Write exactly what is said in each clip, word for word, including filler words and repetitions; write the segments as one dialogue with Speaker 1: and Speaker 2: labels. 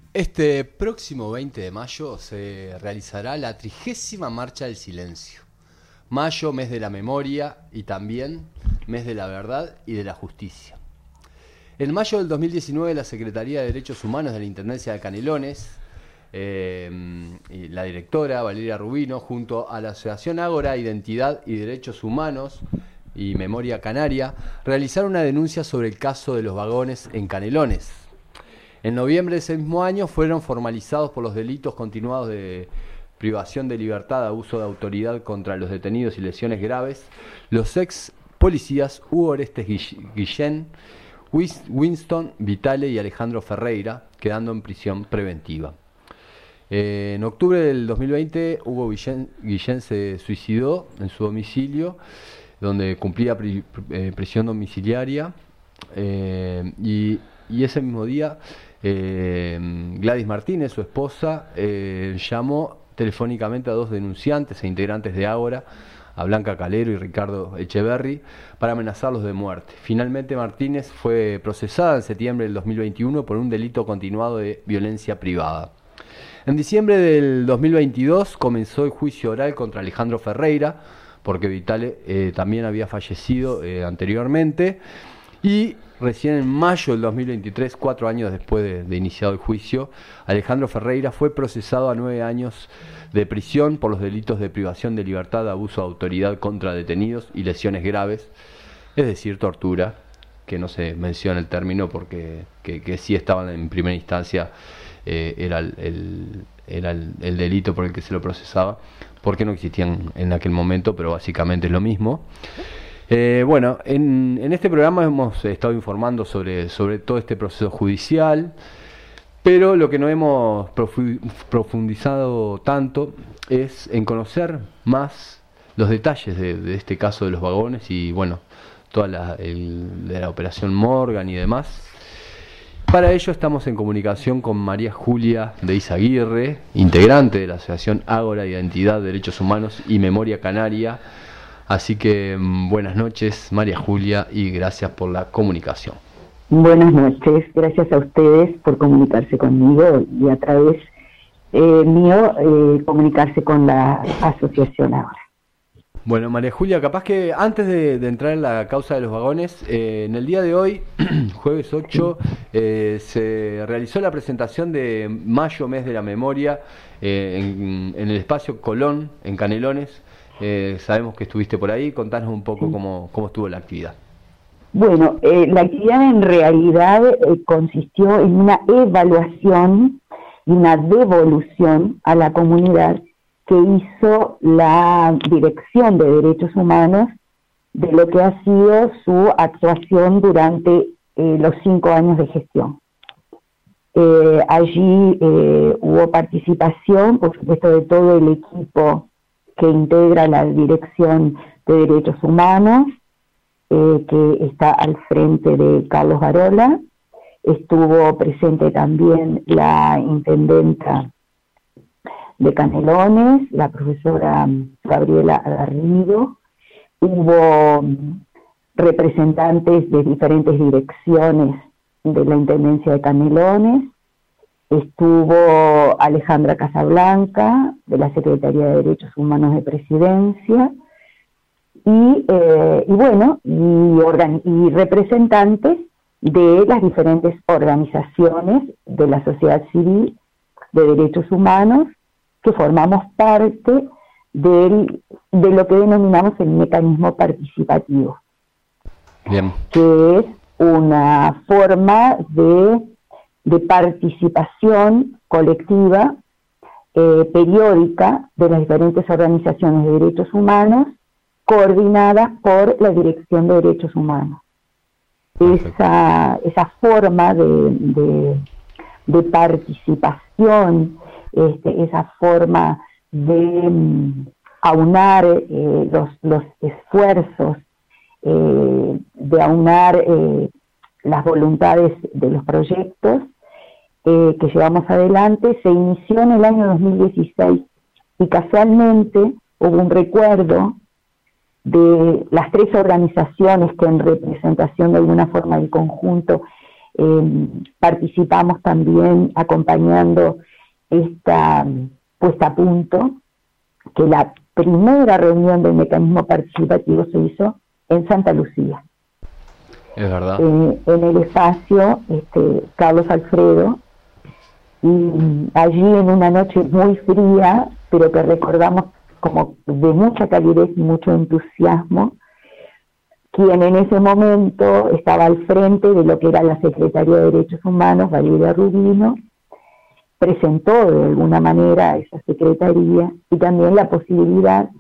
Speaker 1: Este próximo veinte de mayo se realizará la trigésima Marcha del Silencio. Mayo, mes de la memoria y también mes de la verdad y de la justicia. En mayo del dos mil diecinueve, la Secretaría de Derechos Humanos de la Intendencia de Canelones, eh, y la directora Valeria Rubino, junto a la Asociación Ágora, Identidad y Derechos Humanos y Memoria Canaria, realizaron una denuncia sobre el caso de los vagones en Canelones. En noviembre de ese mismo año fueron formalizados por los delitos continuados de privación de libertad, abuso de autoridad contra los detenidos y lesiones graves los ex policías Hugo Orestes Guillén, Winston Vitale y Alejandro Ferreira, quedando en prisión preventiva. Eh, en octubre del dos mil veinte, Hugo Guillén, Guillén se suicidó en su domicilio, donde cumplía pri, eh, prisión domiciliaria, eh, y, y ese mismo día eh, Gladys Martínez, su esposa, eh, llamó telefónicamente a dos denunciantes e integrantes de Ágora, a Blanca Calero y Ricardo Echeverry, para amenazarlos de muerte. Finalmente, Martínez fue procesada en septiembre del dos mil veintiuno por un delito continuado de violencia privada. En diciembre del dos mil veintidós comenzó el juicio oral contra Alejandro Ferreira, porque Vitale eh, también había fallecido eh, anteriormente, y recién en mayo del dos mil veintitrés, cuatro años después de, de iniciado el juicio, Alejandro Ferreira fue procesado a nueve años de prisión por los delitos de privación de libertad, abuso de autoridad contra detenidos y lesiones graves, es decir, tortura, que no se menciona el término porque que, que sí estaban en primera instancia, eh, era, el, el, era el, el delito por el que se lo procesaba, porque no existían en aquel momento, pero básicamente es lo mismo. Eh, bueno, en, en este programa hemos estado informando sobre, sobre todo este proceso judicial, pero lo que no hemos profundizado tanto es en conocer más los detalles de, de este caso de los vagones y, bueno, toda la, el, de la operación Morgan y demás. Para ello estamos en comunicación con María Julia de Izaguirre, integrante de la Asociación Ágora, Identidad, Derechos Humanos y Memoria Canaria. Así que buenas noches, María Julia, y gracias por la comunicación.
Speaker 2: Buenas noches, gracias a ustedes por comunicarse conmigo y a través eh, mío eh, comunicarse con la Asociación Ágora.
Speaker 1: Bueno, María Julia, capaz que antes de, de entrar en la causa de los vagones, eh, en el día de hoy, jueves ocho, eh, se realizó la presentación de Mayo, mes de la memoria, eh, en, en el espacio Colón, en Canelones. Eh, sabemos que estuviste por ahí, contanos un poco cómo, cómo estuvo la actividad.
Speaker 2: Bueno, eh, la actividad en realidad eh, consistió en una evaluación y una devolución a la comunidad que hizo la Dirección de Derechos Humanos de lo que ha sido su actuación durante eh, los cinco años de gestión. Eh, allí eh, hubo participación, por supuesto, de todo el equipo que integra la Dirección de Derechos Humanos, eh, que está al frente de Carlos Barola. Estuvo presente también la intendenta de Canelones, la profesora Gabriela Garrido. Hubo representantes de diferentes direcciones de la Intendencia de Canelones. Estuvo Alejandra Casablanca, de la Secretaría de Derechos Humanos de Presidencia, y, eh, y bueno, y, organ y representantes de las diferentes organizaciones de la sociedad civil de derechos humanos, que formamos parte del, de lo que denominamos el mecanismo participativo.
Speaker 1: Bien.
Speaker 2: Que es una forma de de participación colectiva eh, periódica de las diferentes organizaciones de derechos humanos coordinadas por la Dirección de Derechos Humanos. Esa, esa forma de, de, de participación, este, esa forma de um, aunar eh, los, los esfuerzos, eh, de aunar eh, las voluntades de los proyectos eh, que llevamos adelante, se inició en el año dos mil dieciséis y casualmente hubo un recuerdo de las tres organizaciones que en representación de alguna forma del conjunto eh, participamos también acompañando esta puesta a punto, que la primera reunión del mecanismo participativo se hizo en Santa Lucía.
Speaker 1: Es verdad.
Speaker 2: Eh, en el espacio este, Carlos Alfredo, y allí en una noche muy fría, pero que recordamos como de mucha calidez y mucho entusiasmo, quien en ese momento estaba al frente de lo que era la Secretaría de Derechos Humanos, Valeria Rubino, presentó de alguna manera a esa secretaría y también la posibilidad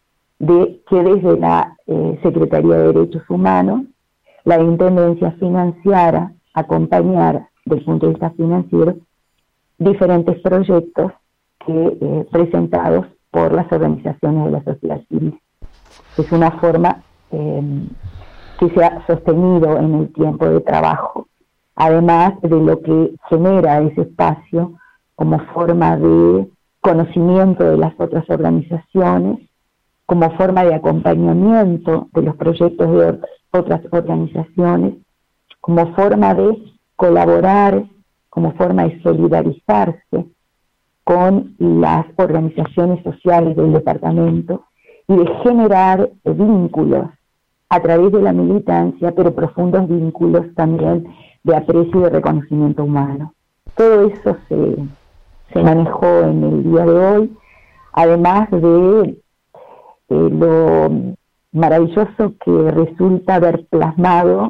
Speaker 2: de que desde la eh, Secretaría de Derechos Humanos la Intendencia financiara, acompañara desde el punto de vista financiero diferentes proyectos que eh, presentados por las organizaciones de la sociedad civil. Es una forma eh, que se ha sostenido en el tiempo de trabajo, además de lo que genera ese espacio como forma de conocimiento de las otras organizaciones, como forma de acompañamiento de los proyectos de otras organizaciones, como forma de colaborar, como forma de solidarizarse con las organizaciones sociales del departamento y de generar vínculos a través de la militancia, pero profundos vínculos también de aprecio y de reconocimiento humano. Todo eso se, se manejó en el día de hoy, además de eh, lo maravilloso que resulta haber plasmado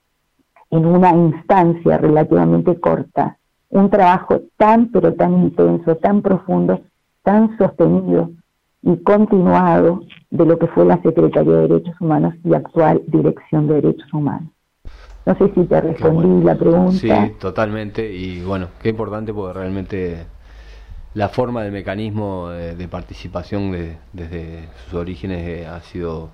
Speaker 2: en una instancia relativamente corta un trabajo tan pero tan intenso, tan profundo, tan sostenido y continuado de lo que fue la Secretaría de Derechos Humanos y actual Dirección de Derechos Humanos. No sé si te respondí bueno. la pregunta.
Speaker 1: Sí, totalmente, y bueno, qué importante porque realmente la forma del mecanismo de, de participación de, desde sus orígenes eh, ha sido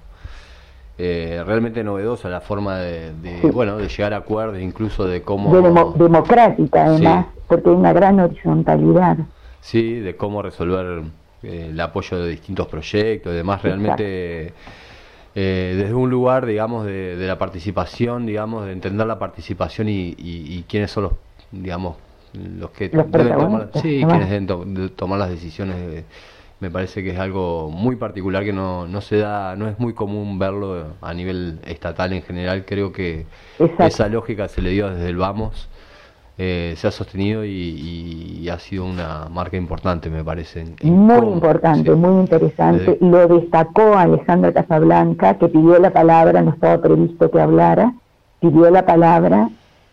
Speaker 1: eh, realmente novedosa, la forma de, de sí. bueno, de llegar a acuerdos, incluso de cómo...
Speaker 2: De demo, democrática además, sí. porque hay una gran horizontalidad.
Speaker 1: Sí, de cómo resolver eh, el apoyo de distintos proyectos y demás, realmente... Eh, desde un lugar, digamos, de, de la participación, digamos, de entender la participación y, y, y quiénes son los, digamos, los que
Speaker 2: los
Speaker 1: deben tomar, sí, quienes deben to, de tomar las decisiones. De, me parece que es algo muy particular que no, no se da, no es muy común verlo a nivel estatal en general. Creo que Exacto. esa lógica se le dio desde el vamos, eh, se ha sostenido y, y ha sido una marca importante, me parece. En, en
Speaker 2: muy
Speaker 1: cómo,
Speaker 2: importante,
Speaker 1: sí.
Speaker 2: muy interesante. Desde... Lo destacó Alejandra Casablanca, que pidió la palabra, no estaba previsto que hablara, pidió la palabra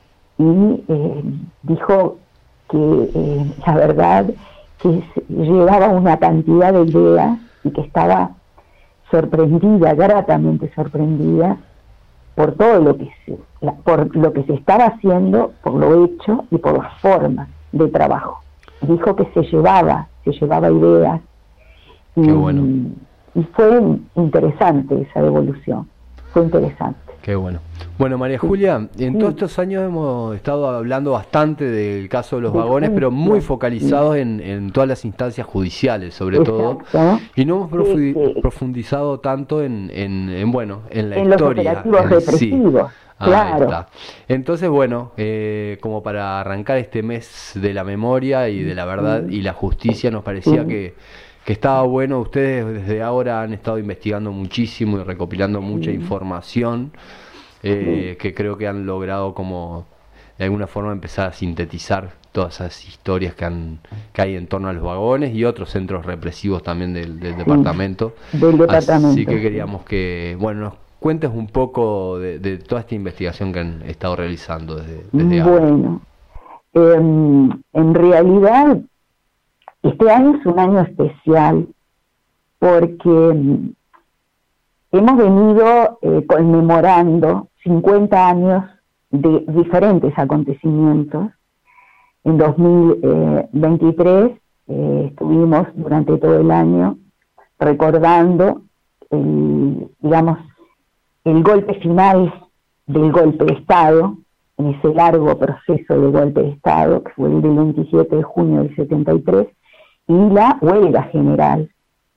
Speaker 2: y eh, dijo que eh, la verdad que llevaba una cantidad de ideas y que estaba sorprendida, gratamente sorprendida por todo lo que se, la, por lo que se estaba haciendo, por lo hecho y por las formas de trabajo. Dijo que se llevaba, se llevaba ideas y,
Speaker 1: Qué bueno.
Speaker 2: y fue interesante esa devolución, fue interesante.
Speaker 1: Qué bueno. Bueno, María sí. Julia, en sí. todos estos años hemos estado hablando bastante del caso de los de vagones, pero muy focalizados sí. en, en todas las instancias judiciales, sobre Exacto. todo, y no hemos profu- sí, sí. profundizado tanto en, en, en, bueno, en la
Speaker 2: en
Speaker 1: historia.
Speaker 2: Los operativos en, represivos. Sí. Claro.
Speaker 1: Ahí está. Entonces, bueno, eh, como para arrancar este mes de la memoria y de la verdad sí. y la justicia, nos parecía sí. que que estaba bueno. Ustedes desde ahora han estado investigando muchísimo y recopilando mucha sí. información eh, sí. que creo que han logrado como de alguna forma empezar a sintetizar todas esas historias que, han, que hay en torno a los vagones y otros centros represivos también del, del sí. departamento.
Speaker 2: Del departamento.
Speaker 1: Así que queríamos que, bueno, nos cuentes un poco de, de toda esta investigación que han estado realizando desde, desde ahora.
Speaker 2: Bueno, eh, en realidad... Este año es un año especial porque hemos venido eh, conmemorando cincuenta años de diferentes acontecimientos. En dos mil veintitrés eh, estuvimos durante todo el año recordando el, digamos, el golpe final del golpe de Estado, en ese largo proceso de golpe de Estado, que fue el del veintisiete de junio del setenta y tres, y la huelga general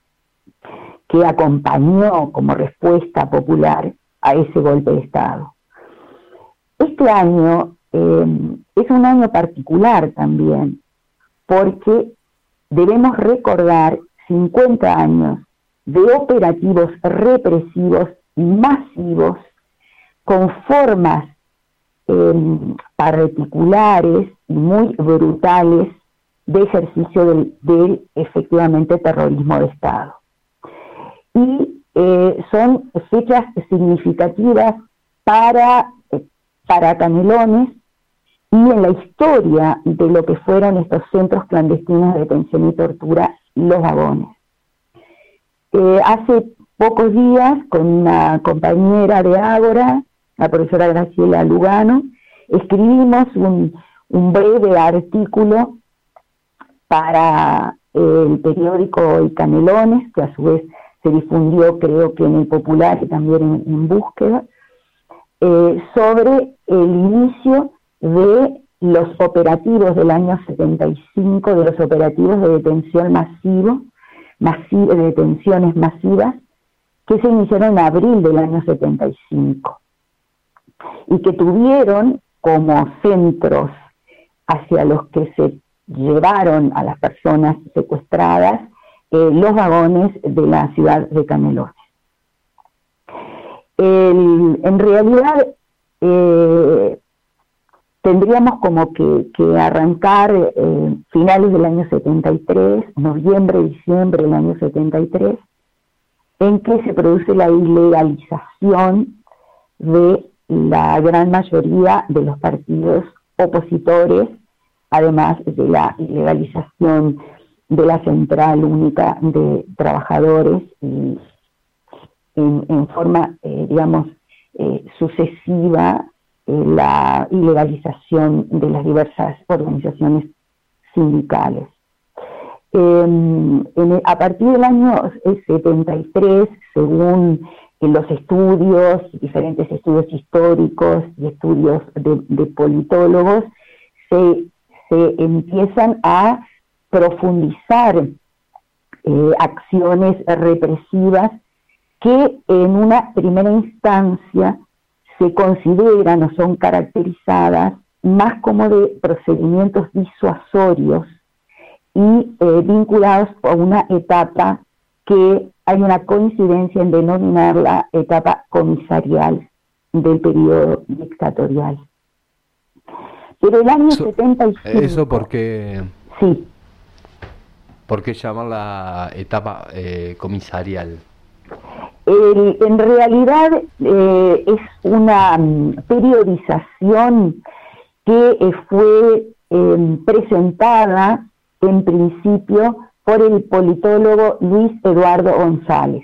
Speaker 2: que acompañó como respuesta popular a ese golpe de Estado. Este año eh, es un año particular también, porque debemos recordar cincuenta años de operativos represivos masivos con formas eh, particulares y muy brutales de ejercicio del, del efectivamente terrorismo de Estado. Y eh, son fechas significativas para, eh, para Canelones y en la historia de lo que fueron estos centros clandestinos de detención y tortura, los vagones. Eh, hace pocos días, con una compañera de Ágora, la profesora Graciela Lugano, escribimos un, un breve artículo para el periódico El Canelones, que a su vez se difundió creo que en El Popular y también en, en Búsqueda, eh, sobre el inicio de los operativos del año setenta y cinco, de los operativos de detención masivo, masiv de detenciones masivas, que se iniciaron en abril del año setenta y cinco, y que tuvieron como centros hacia los que se llevaron a las personas secuestradas eh, los vagones de la ciudad de Canelones. El, en realidad, eh, tendríamos como que, que arrancar eh, finales del año setenta y tres, noviembre, diciembre del año setenta y tres, en que se produce la ilegalización de la gran mayoría de los partidos opositores, además de la ilegalización de la Central Única de Trabajadores y en, en forma, eh, digamos, eh, sucesiva, eh, la ilegalización de las diversas organizaciones sindicales. Eh, en, a partir del año setenta y tres, según en los estudios, diferentes estudios históricos y estudios de, de politólogos, se, se empiezan a profundizar eh, acciones represivas que en una primera instancia se consideran o son caracterizadas más como de procedimientos disuasorios y eh, vinculados a una etapa que hay una coincidencia en denominar la etapa comisarial del periodo dictatorial. Pero el año
Speaker 1: eso,
Speaker 2: setenta y cinco...
Speaker 1: ¿Eso porque
Speaker 2: Sí.
Speaker 1: ¿Por qué llamarla etapa eh, comisarial?
Speaker 2: El, en realidad eh, es una um, periodización que eh, fue eh, presentada en principio por el politólogo Luis Eduardo González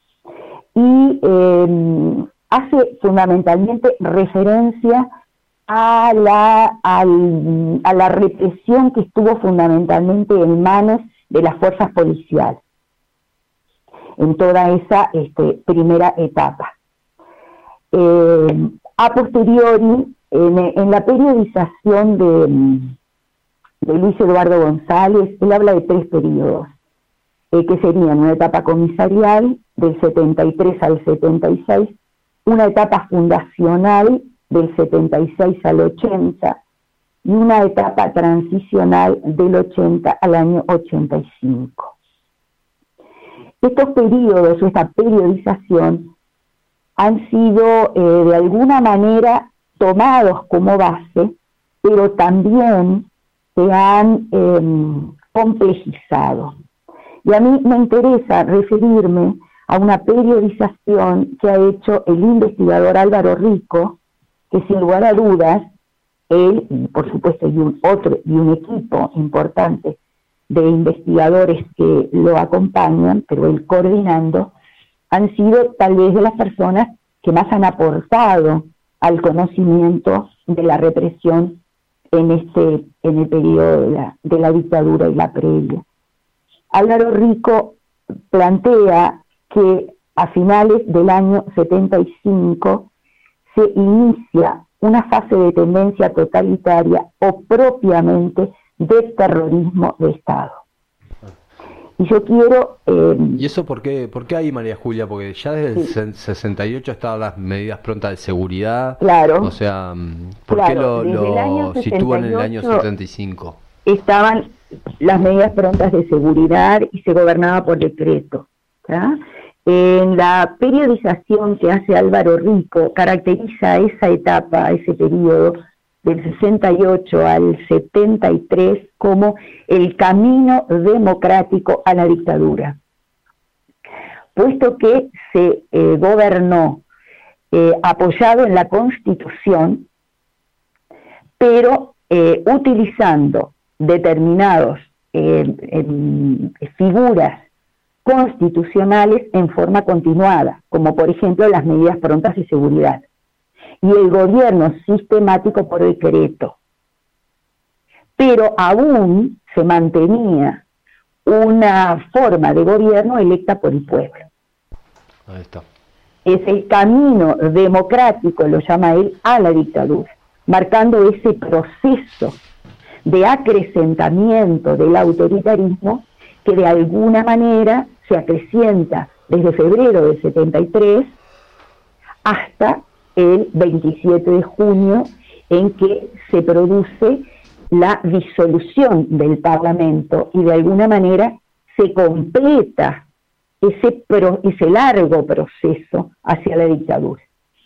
Speaker 2: y eh, hace fundamentalmente referencia a la, al, a la represión que estuvo fundamentalmente en manos de las fuerzas policiales en toda esa este, primera etapa. Eh, a posteriori, en, en la periodización de, de Luis Eduardo González, él habla de tres periodos, eh, que serían una etapa comisarial del setenta y tres al setenta y seis, una etapa fundacional del setenta y seis al ochenta, y una etapa transicional del ochenta al año ochenta y cinco. Estos periodos, o esta periodización, han sido eh, de alguna manera tomados como base, pero también se han eh, complejizado. Y a mí me interesa referirme a una periodización que ha hecho el investigador Álvaro Rico, que sin lugar a dudas, él, y por supuesto, y un otro, y un equipo importante de investigadores que lo acompañan, pero él coordinando, han sido tal vez de las personas que más han aportado al conocimiento de la represión en este en el periodo de la, de la dictadura y la previa. Álvaro Rico plantea que a finales del año setenta y cinco se inicia una fase de tendencia totalitaria o propiamente de terrorismo de Estado. Y yo quiero... Eh,
Speaker 1: ¿Y eso por qué, por qué ahí, María Julia? Porque ya desde sí. el sesenta y ocho estaban las medidas prontas de seguridad.
Speaker 2: Claro.
Speaker 1: O sea, ¿por
Speaker 2: claro,
Speaker 1: qué lo, lo sitúan en el año setenta y cinco?
Speaker 2: Estaban las medidas prontas de seguridad y se gobernaba por decreto. ¿tá? En la periodización que hace Álvaro Rico, caracteriza esa etapa, ese periodo, del sesenta y ocho al setenta y tres, como el camino democrático a la dictadura. Puesto que se eh, gobernó eh, apoyado en la Constitución, pero eh, utilizando determinados eh, eh, figuras constitucionales en forma continuada, como por ejemplo las medidas prontas de seguridad, y el gobierno sistemático por decreto. Pero aún se mantenía una forma de gobierno electa por el pueblo.
Speaker 1: Ahí está.
Speaker 2: Es el camino democrático, lo llama él, a la dictadura, marcando ese proceso de acrecentamiento del autoritarismo que de alguna manera se acrecienta desde febrero del setenta y tres hasta el veintisiete de junio, en que se produce la disolución del Parlamento y de alguna manera se completa ese, pro, ese largo proceso hacia la dictadura.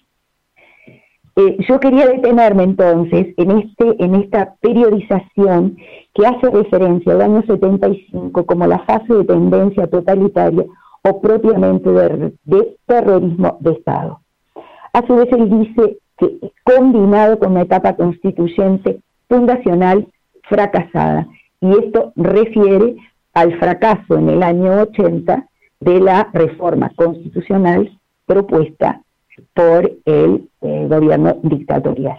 Speaker 2: Eh, yo quería detenerme entonces en, este, en esta periodización que hace referencia al año setenta y cinco como la fase de tendencia totalitaria o propiamente de, de terrorismo de Estado. A su vez él dice que combinado con una etapa constituyente fundacional fracasada, y esto refiere al fracaso en el año ochenta de la reforma constitucional propuesta por el eh, gobierno dictatorial.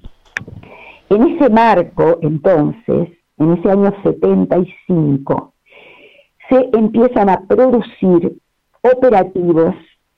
Speaker 2: En ese marco, entonces, en ese año setenta y cinco, se empiezan a producir operativos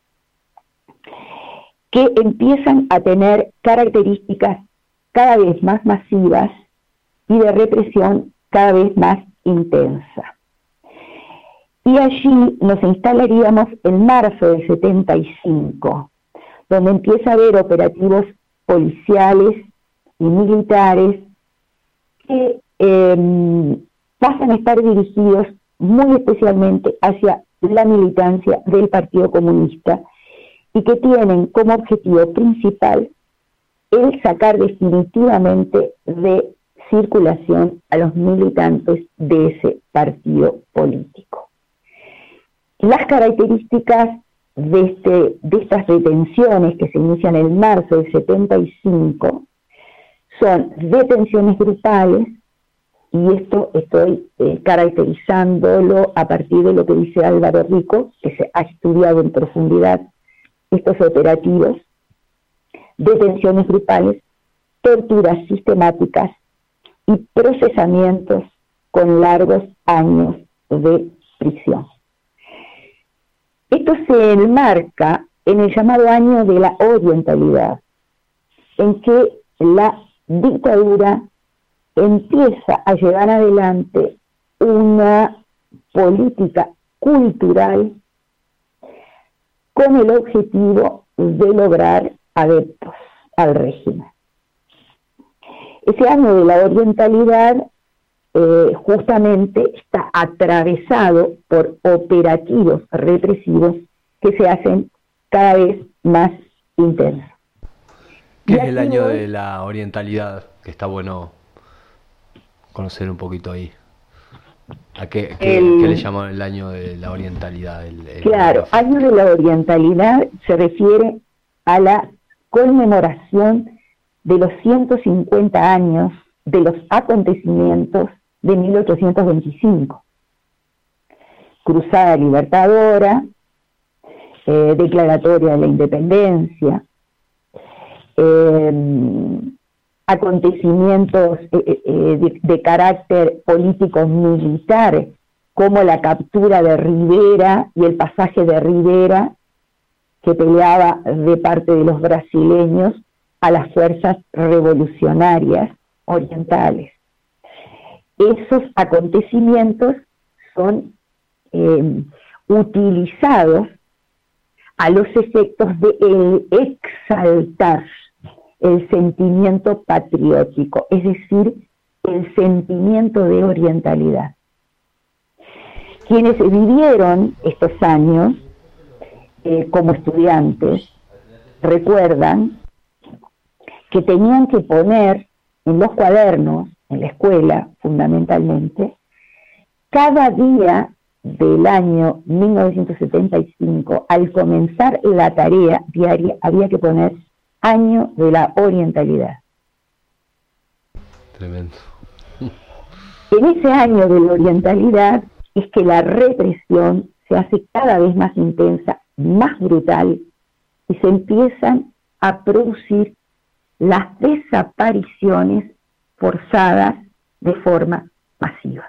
Speaker 2: que empiezan a tener características cada vez más masivas y de represión cada vez más intensa. Y allí nos instalaríamos en marzo del setenta y cinco, donde empieza a haber operativos policiales y militares que eh, pasan a estar dirigidos muy especialmente hacia la militancia del Partido Comunista, y que tienen como objetivo principal el sacar definitivamente de circulación a los militantes de ese partido político. Las características de, este, de estas detenciones que se inician en marzo del setenta y cinco son detenciones grupales, y esto estoy eh, caracterizándolo a partir de lo que dice Álvaro Rico, que se ha estudiado en profundidad estos operativos, detenciones grupales, torturas sistemáticas y procesamientos con largos años de prisión. Esto se enmarca en el llamado año de la orientalidad, en que la dictadura empieza a llevar adelante una política cultural con el objetivo de lograr adeptos al régimen. Ese año de la orientalidad eh, justamente está atravesado por operativos represivos que se hacen cada vez más intensos.
Speaker 1: ¿Qué es el año de la orientalidad? Que está bueno conocer un poquito ahí. ¿A qué, qué, el, qué le llaman el año de la orientalidad? El, el
Speaker 2: claro, el año de la orientalidad se refiere a la conmemoración de los ciento cincuenta años de los acontecimientos de mil ochocientos veinticinco. Cruzada Libertadora, eh, declaratoria de la independencia, eh, acontecimientos eh, eh, de, de carácter político-militar, como la captura de Rivera y el pasaje de Rivera, que peleaba de parte de los brasileños a las fuerzas revolucionarias orientales. Esos acontecimientos son eh, utilizados a los efectos de el exaltar el sentimiento patriótico, es decir, el sentimiento de orientalidad. Quienes vivieron estos años eh, como estudiantes recuerdan que tenían que poner en los cuadernos, en la escuela fundamentalmente, cada día del año mil novecientos setenta y cinco, al comenzar la tarea diaria, había que poner año de la orientalidad.
Speaker 1: Tremendo.
Speaker 2: En ese año de la orientalidad es que la represión se hace cada vez más intensa, más brutal, y se empiezan a producir las desapariciones forzadas de forma masiva.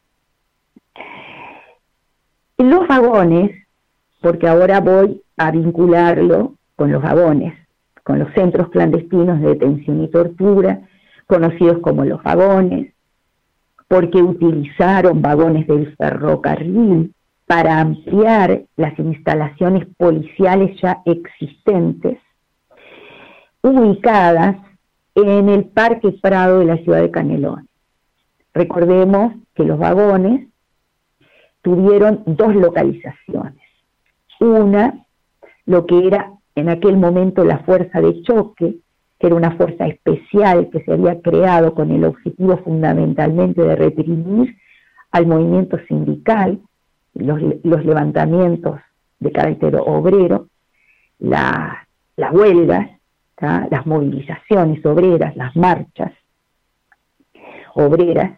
Speaker 2: En los vagones, porque ahora voy a vincularlo con los vagones, con los centros clandestinos de detención y tortura, conocidos como los vagones, porque utilizaron vagones del ferrocarril para ampliar las instalaciones policiales ya existentes, ubicadas en el Parque Prado de la ciudad de Canelones. Recordemos que los vagones tuvieron dos localizaciones. Una, lo que era en aquel momento la fuerza de choque, que era una fuerza especial que se había creado con el objetivo fundamentalmente de reprimir al movimiento sindical, los, los levantamientos de carácter obrero, la, las huelgas, ¿tá? Las movilizaciones obreras, las marchas obreras,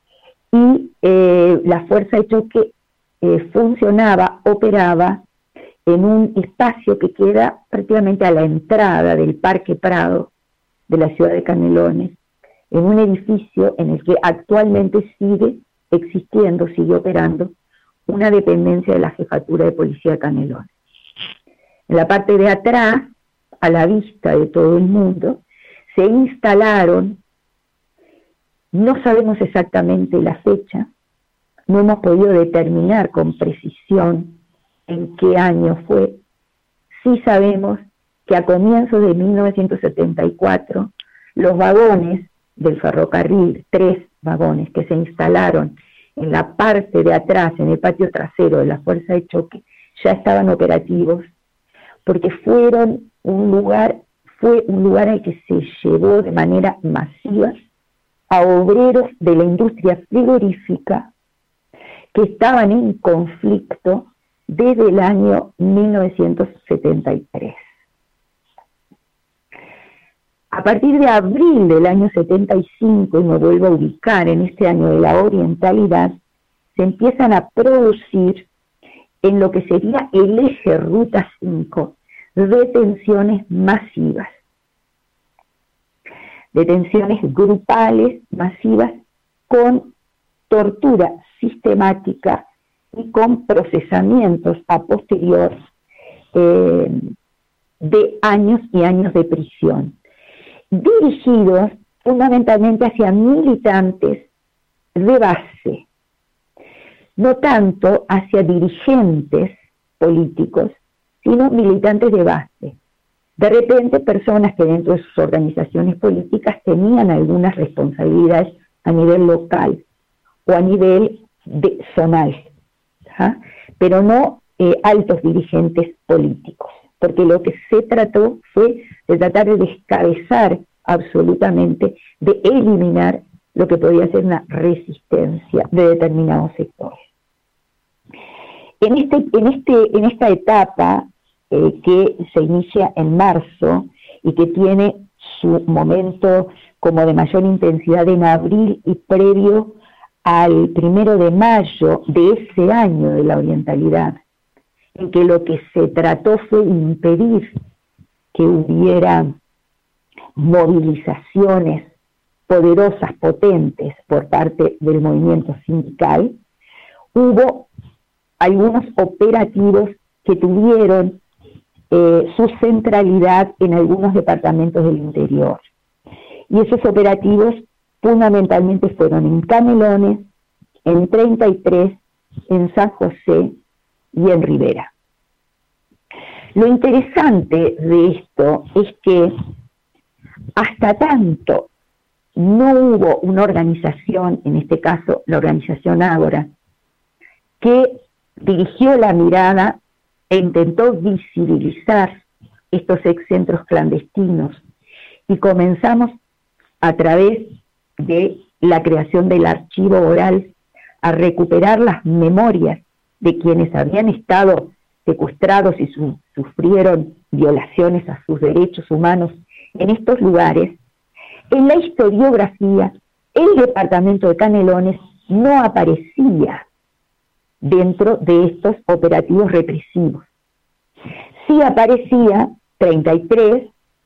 Speaker 2: y eh, la fuerza de choque eh, funcionaba, operaba en un espacio que queda prácticamente a la entrada del Parque Prado de la ciudad de Canelones, en un edificio en el que actualmente sigue existiendo, sigue operando, una dependencia de la Jefatura de Policía de Canelones. En la parte de atrás, a la vista de todo el mundo, se instalaron, no sabemos exactamente la fecha, no hemos podido determinar con precisión en qué año fue. Sí sabemos que a comienzos de mil novecientos setenta y cuatro, los vagones del ferrocarril, tres vagones que se instalaron en la parte de atrás, en el patio trasero de la fuerza de choque, ya estaban operativos, porque fueron un lugar, fue un lugar al que se llevó de manera masiva a obreros de la industria frigorífica que estaban en conflicto desde el año mil novecientos setenta y tres. A partir de abril del año setenta y cinco, y me vuelvo a ubicar en este año de la orientalidad, se empiezan a producir en lo que sería el eje Ruta cinco, detenciones masivas. Detenciones grupales, masivas, con tortura sistemática y con procesamientos a posterior eh, de años y años de prisión, dirigidos fundamentalmente hacia militantes de base, no tanto hacia dirigentes políticos, sino militantes de base. De repente, personas que dentro de sus organizaciones políticas tenían algunas responsabilidades a nivel local o a nivel de zonal, ¿ja? Pero no eh, altos dirigentes políticos, porque lo que se trató fue de tratar de descabezar absolutamente, de eliminar lo que podía ser una resistencia de determinados sectores. En, este, en, este, en esta etapa eh, que se inicia en marzo y que tiene su momento como de mayor intensidad en abril y previo al primero de mayo de ese año de la orientalidad, en que lo que se trató fue impedir que hubiera movilizaciones poderosas, potentes por parte del movimiento sindical, hubo algunos operativos que tuvieron eh, su centralidad en algunos departamentos del interior. Y esos operativos fundamentalmente fueron en Canelones, en treinta y tres en San José y en Rivera. Lo interesante de esto es que hasta tanto no hubo una organización, en este caso la organización Ágora, que dirigió la mirada e intentó visibilizar estos excentros clandestinos, y comenzamos a través de la creación del archivo oral a recuperar las memorias de quienes habían estado secuestrados y su, sufrieron violaciones a sus derechos humanos en estos lugares. En la historiografía, el departamento de Canelones no aparecía dentro de estos operativos represivos. Sí aparecía treinta y tres,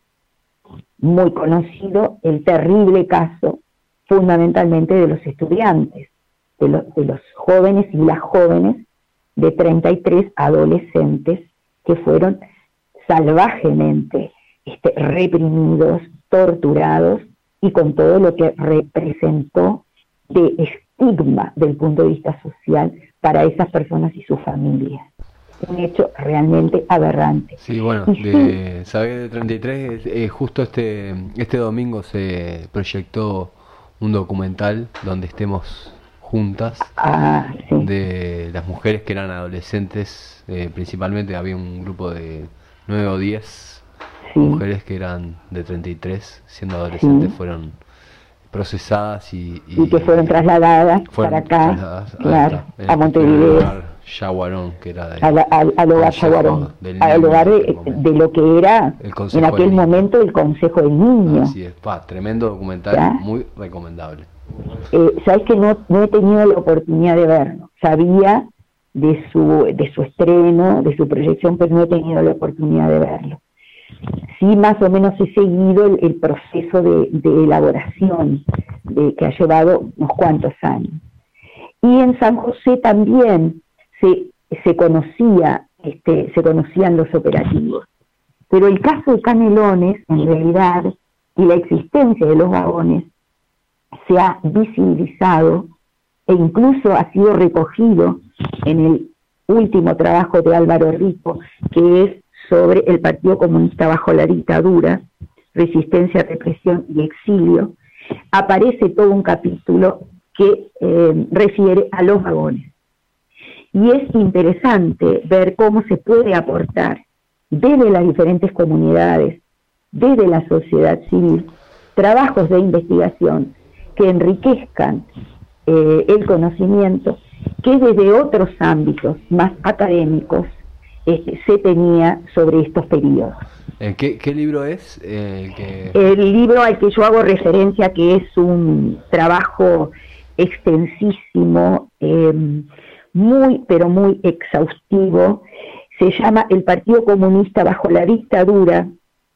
Speaker 2: muy conocido el terrible caso, fundamentalmente de los estudiantes, de, lo, de los jóvenes y las jóvenes, de treinta y tres adolescentes que fueron salvajemente este, reprimidos, torturados, y con todo lo que representó de estigma del punto de vista social para esas personas y sus familias. Un hecho realmente aberrante.
Speaker 1: Sí, bueno, de sí, saber de treinta y tres, eh, justo este, este domingo se proyectó un documental donde estemos juntas,
Speaker 2: ah, sí.
Speaker 1: de las mujeres que eran adolescentes, eh, principalmente había un grupo de nueve o diez sí. mujeres que eran de treinta y tres, siendo adolescentes, sí. fueron procesadas y,
Speaker 2: y, y que fueron trasladadas fueron para acá, trasladadas, claro,
Speaker 1: a,
Speaker 2: a Montevideo.
Speaker 1: Yaguarón, que era de,
Speaker 2: al, al, al hogar Yaguarón, al lugar de, de lo que era en aquel momento el Consejo del Niño.
Speaker 1: Así es, pa, tremendo documental, ¿ya? Muy recomendable.
Speaker 2: Eh, Sabes que no, no he tenido la oportunidad de verlo, sabía de su, de su estreno, de su proyección, pero no he tenido la oportunidad de verlo. Sí, más o menos he seguido el, el proceso de, de elaboración de, que ha llevado unos cuantos años. Y en San José también se, se conocía, este, se conocían los operativos. Pero el caso de Canelones, en realidad, y la existencia de los vagones, se ha visibilizado e incluso ha sido recogido en el último trabajo de Álvaro Rico, que es sobre el Partido Comunista bajo la dictadura, resistencia, represión y exilio. Aparece todo un capítulo que eh, refiere a los vagones. Y es interesante ver cómo se puede aportar desde las diferentes comunidades, desde la sociedad civil, trabajos de investigación que enriquezcan eh, el conocimiento que desde otros ámbitos más académicos este, se tenía sobre estos periodos.
Speaker 1: ¿Qué, qué libro es? Eh, que...
Speaker 2: El libro al que yo hago referencia, que es un trabajo extensísimo, eh, muy, pero muy exhaustivo, se llama El Partido Comunista bajo la dictadura,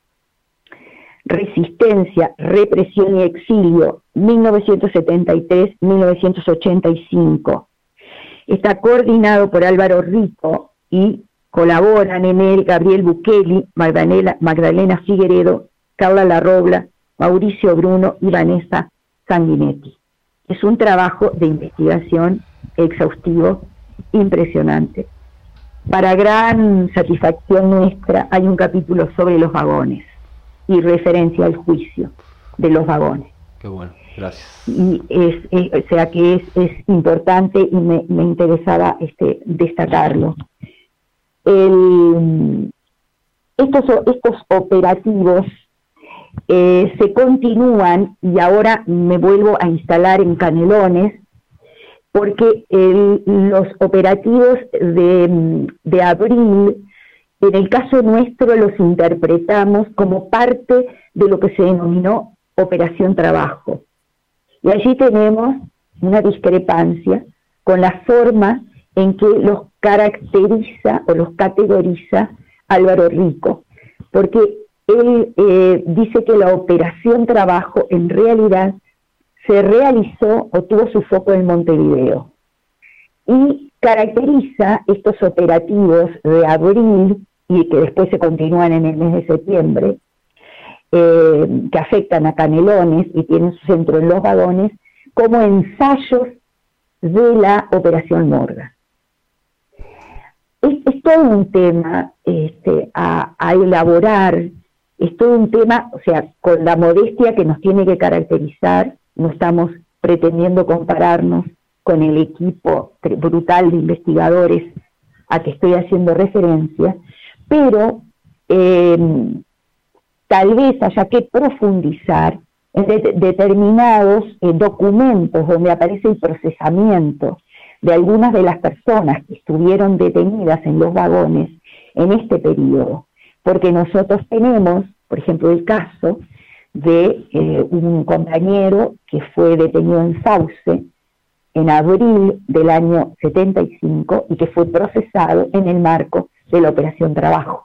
Speaker 2: resistencia, represión y exilio, mil novecientos setenta y tres a mil novecientos ochenta y cinco. Está coordinado por Álvaro Rico y colaboran en él Gabriel Bukeli, Magdalena, Magdalena Figueredo, Carla Larrobla, Mauricio Bruno y Vanessa Sanguinetti. Es un trabajo de investigación exhaustivo, impresionante. Para gran satisfacción nuestra, hay un capítulo sobre los vagones y referencia al juicio de los vagones.
Speaker 1: Qué bueno, gracias.
Speaker 2: Y es, es, o sea que es, es importante y me, me interesaba este, destacarlo. El, estos, estos operativos eh, se continúan, y ahora me vuelvo a instalar en Canelones, porque el, los operativos de, de abril, en el caso nuestro, los interpretamos como parte de lo que se denominó Operación Trabajo. Y allí tenemos una discrepancia con la forma en que los caracteriza o los categoriza Álvaro Rico, porque él eh, dice que la Operación Trabajo en realidad se realizó o tuvo su foco en Montevideo, y caracteriza estos operativos de abril y que después se continúan en el mes de septiembre, eh, que afectan a Canelones y tienen su centro en los vagones, como ensayos de la Operación Morga. es, es todo un tema este, a, a elaborar, es todo un tema, o sea, con la modestia que nos tiene que caracterizar, no estamos pretendiendo compararnos con el equipo brutal de investigadores a que estoy haciendo referencia, pero eh, tal vez haya que profundizar en de determinados eh, documentos donde aparece el procesamiento de algunas de las personas que estuvieron detenidas en los vagones en este periodo, porque nosotros tenemos, por ejemplo, el caso de eh, un compañero que fue detenido en Sauce en abril del año setenta y cinco y que fue procesado en el marco de la Operación Trabajo.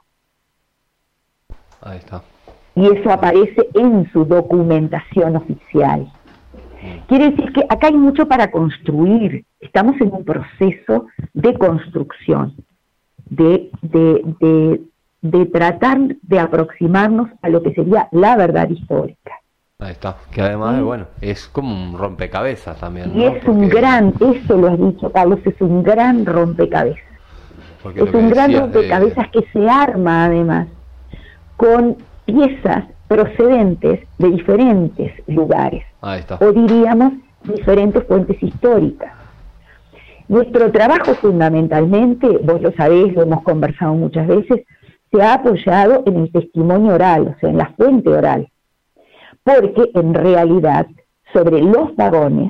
Speaker 1: Ahí está.
Speaker 2: Y eso aparece en su documentación oficial. Quiere decir que acá hay mucho para construir, estamos en un proceso de construcción, de, de, de, de tratar de aproximarnos a lo que sería la verdad histórica.
Speaker 1: Ahí está, que además, ¿sí? Bueno, es como un rompecabezas también,
Speaker 2: y
Speaker 1: ¿no?
Speaker 2: es un
Speaker 1: Porque...
Speaker 2: gran, eso lo has dicho, Carlos, es un gran rompecabezas.
Speaker 1: Porque
Speaker 2: es un gran rompecabezas de... que se arma además con piezas procedentes de diferentes lugares,
Speaker 1: Ahí está.
Speaker 2: o diríamos diferentes fuentes históricas. Nuestro trabajo fundamentalmente, vos lo sabés, lo hemos conversado muchas veces, se ha apoyado en el testimonio oral, o sea, en la fuente oral, porque en realidad sobre los vagones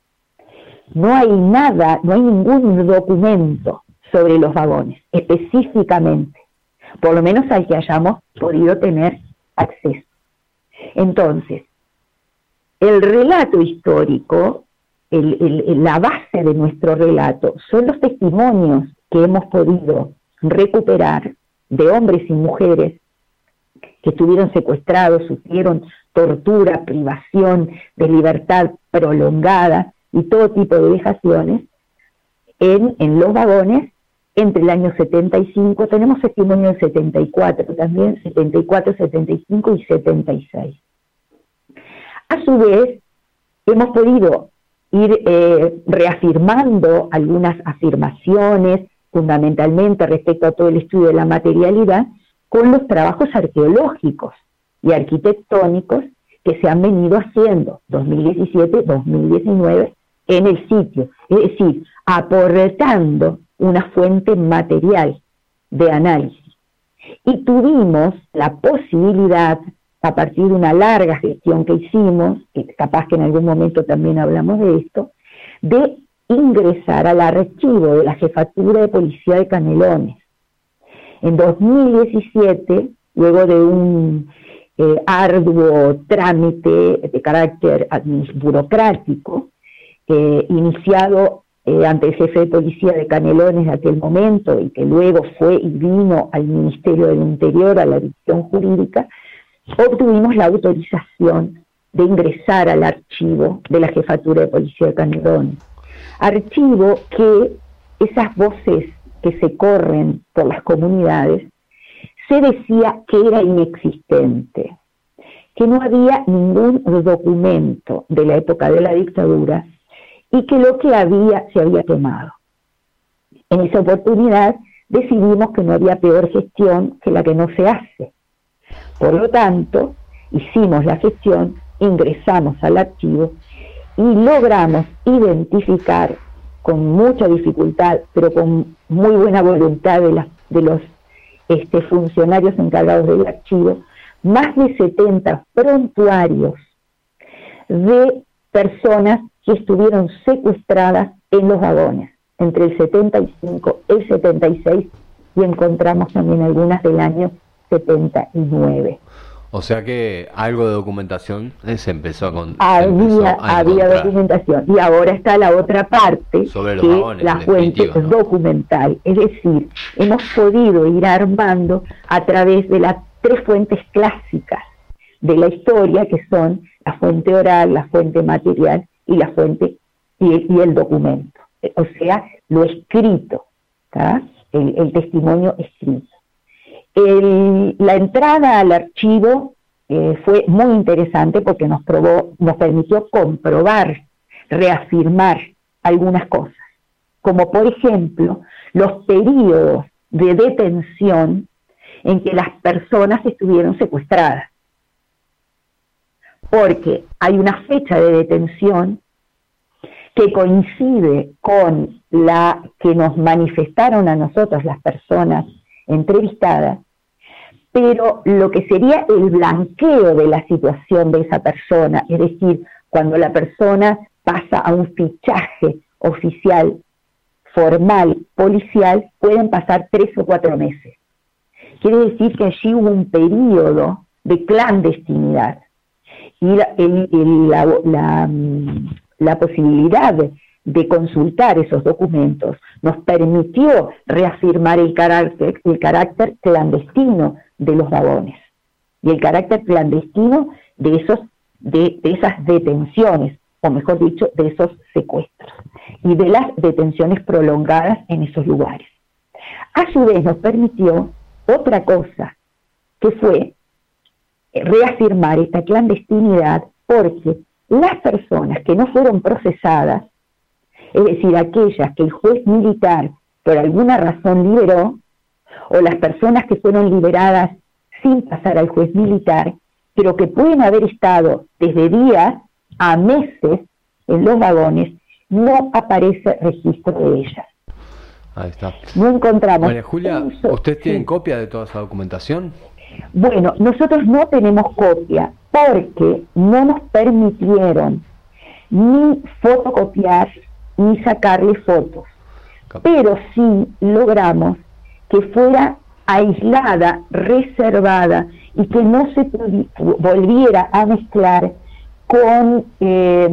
Speaker 2: no hay nada, no hay ningún documento sobre los vagones, específicamente, por lo menos al que hayamos podido tener acceso. Entonces, el relato histórico, el, el, la base de nuestro relato, son los testimonios que hemos podido recuperar de hombres y mujeres que estuvieron secuestrados, sufrieron tortura, privación de libertad prolongada y todo tipo de vejaciones en, en los vagones entre el año setenta y cinco, tenemos testimonio del setenta y cuatro también, setenta y cuatro, setenta y cinco y setenta y seis. A su vez, hemos podido ir eh, reafirmando algunas afirmaciones, fundamentalmente respecto a todo el estudio de la materialidad, con los trabajos arqueológicos y arquitectónicos que se han venido haciendo dos mil diecisiete, dos mil diecinueve en el sitio, es decir, aportando una fuente material de análisis. Y tuvimos la posibilidad, a partir de una larga gestión que hicimos, que capaz que en algún momento también hablamos de esto, de ingresar al archivo de la Jefatura de Policía de Canelones. En dos mil diecisiete, luego de un eh, arduo trámite de carácter burocrático, eh, iniciado eh, ante el jefe de policía de Canelones de aquel momento, y que luego fue y vino al Ministerio del Interior, a la Dirección Jurídica, obtuvimos la autorización de ingresar al archivo de la Jefatura de Policía de Canelones. Archivo que esas voces que se corren por las comunidades, se decía que era inexistente, que no había ningún documento de la época de la dictadura y que lo que había se había quemado. En esa oportunidad decidimos que no había peor gestión que la que no se hace. Por lo tanto, hicimos la gestión, ingresamos al archivo y logramos identificar con mucha dificultad, pero con muy buena voluntad de, la, de los este, funcionarios encargados del archivo, más de setenta prontuarios de personas que estuvieron secuestradas en los vagones, entre el setenta y cinco y el setenta y seis, y encontramos también algunas del año setenta y nueve.
Speaker 1: O sea que algo de documentación se empezó con
Speaker 2: había, empezó a había documentación, y ahora está la otra parte,
Speaker 1: sobre los
Speaker 2: que
Speaker 1: vagones,
Speaker 2: es la fuente, ¿no?, documental. Es decir, hemos podido ir armando a través de las tres fuentes clásicas de la historia, que son la fuente oral, la fuente material y la fuente y, y el documento, o sea, lo escrito, ¿tá? el, el testimonio escrito. El, la entrada al archivo eh, fue muy interesante porque nos, probó, nos permitió comprobar, reafirmar algunas cosas. como por ejemplo los periodos de detención en que las personas estuvieron secuestradas. Porque hay una fecha de detención que coincide con la que nos manifestaron a nosotros las personas entrevistadas, pero lo que sería el blanqueo de la situación de esa persona, es decir, cuando la persona pasa a un fichaje oficial, formal, policial, pueden pasar tres o cuatro meses. Quiere decir que allí hubo un periodo de clandestinidad. Y la, el, el, la, la, la posibilidad de, de consultar esos documentos nos permitió reafirmar el carácter, el carácter clandestino de los vagones y el carácter clandestino de, esos, de, de esas detenciones, o mejor dicho, de esos secuestros y de las detenciones prolongadas en esos lugares. A su vez nos permitió otra cosa, que fue reafirmar esta clandestinidad, porque las personas que no fueron procesadas, es decir, aquellas que el juez militar por alguna razón liberó, o las personas que fueron liberadas sin pasar al juez militar, pero que pueden haber estado desde días a meses en los vagones, no aparece registro de ellas.
Speaker 1: Ahí está.
Speaker 2: No encontramos.
Speaker 1: María Julia,
Speaker 2: uso,
Speaker 1: ¿usted tiene
Speaker 2: sí.
Speaker 1: copia de toda esa documentación?
Speaker 2: Bueno, nosotros no tenemos copia porque no nos permitieron ni fotocopiar ni sacarle fotos, pero sí logramos que fuera aislada, reservada y que no se volviera a mezclar con eh,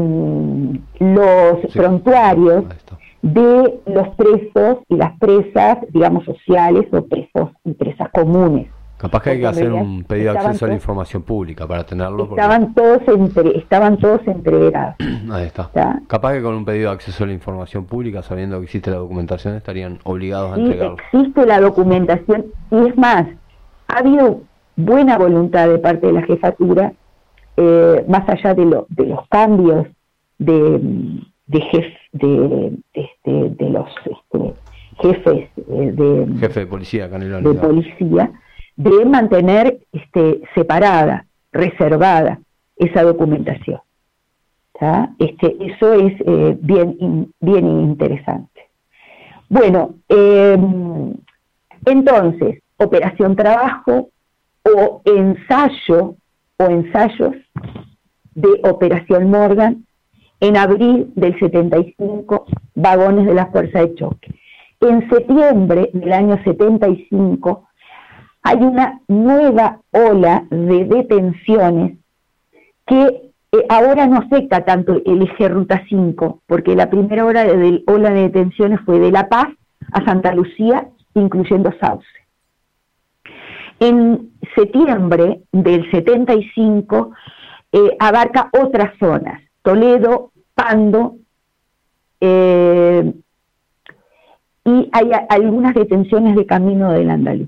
Speaker 2: los sí. prontuarios de los presos y las presas, digamos, sociales o presos y presas comunes.
Speaker 1: Capaz que hay que hacer un pedido de acceso a la información pública para tenerlo.
Speaker 2: Estaban porque... todos entre, estaban todos entregados.
Speaker 1: Ahí está. ¿Está? Capaz que con un pedido de acceso a la información pública, sabiendo que existe la documentación, estarían obligados a
Speaker 2: sí,
Speaker 1: entregarlo.
Speaker 2: Existe la documentación, y es más, ha habido buena voluntad de parte de la jefatura, eh, más allá de, lo, de los cambios de, de, jef, de, de, de, de los este, jefes eh, de,
Speaker 1: Jefe de policía, Canelones,
Speaker 2: de policía, de mantener este, separada, reservada esa documentación. ¿Tá? Este, eso es eh, bien, in, bien interesante. Bueno, eh, entonces, operación trabajo o ensayo o ensayos de Operación Morgan en abril del setenta y cinco, vagones de la Fuerza de Choque. En septiembre del año setenta y cinco hay una nueva ola de detenciones que eh, ahora no afecta tanto el eje Ruta cinco, porque la primera ola de, de, ola de detenciones fue de La Paz a Santa Lucía, incluyendo Sauce. En septiembre del setenta y cinco eh, abarca otras zonas, Toledo, Pando, eh, y hay a, algunas detenciones de Camino del Andaluz.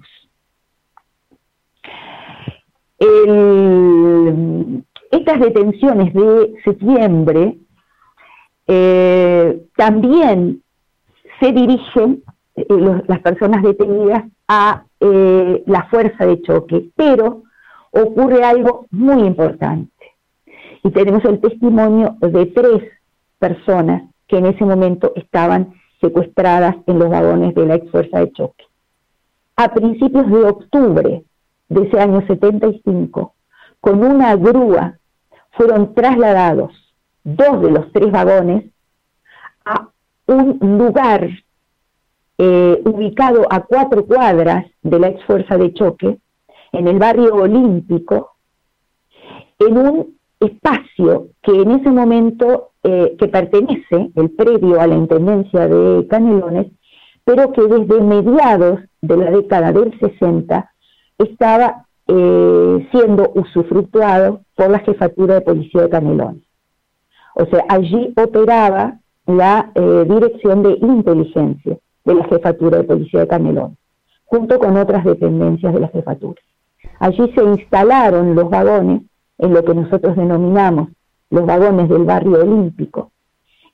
Speaker 2: El, estas detenciones de septiembre eh, también se dirigen, eh, los, las personas detenidas, a eh, la fuerza de choque, pero ocurre algo muy importante. Y tenemos el testimonio de tres personas que en ese momento estaban secuestradas en los vagones de la ex fuerza de choque. A principios de octubre de ese año setenta y cinco, con una grúa fueron trasladados dos de los tres vagones a un lugar eh, ubicado a cuatro cuadras de la ex fuerza de choque, en el barrio Olímpico, en un espacio que en ese momento, eh, que pertenece, el predio, a la Intendencia de Canelones, pero que desde mediados de la década del sesenta estaba eh, siendo usufructuado por la Jefatura de Policía de Canelones. O sea, allí operaba la eh, Dirección de Inteligencia de la Jefatura de Policía de Canelones, junto con otras dependencias de la Jefatura. Allí se instalaron los vagones, en lo que nosotros denominamos los vagones del barrio Olímpico,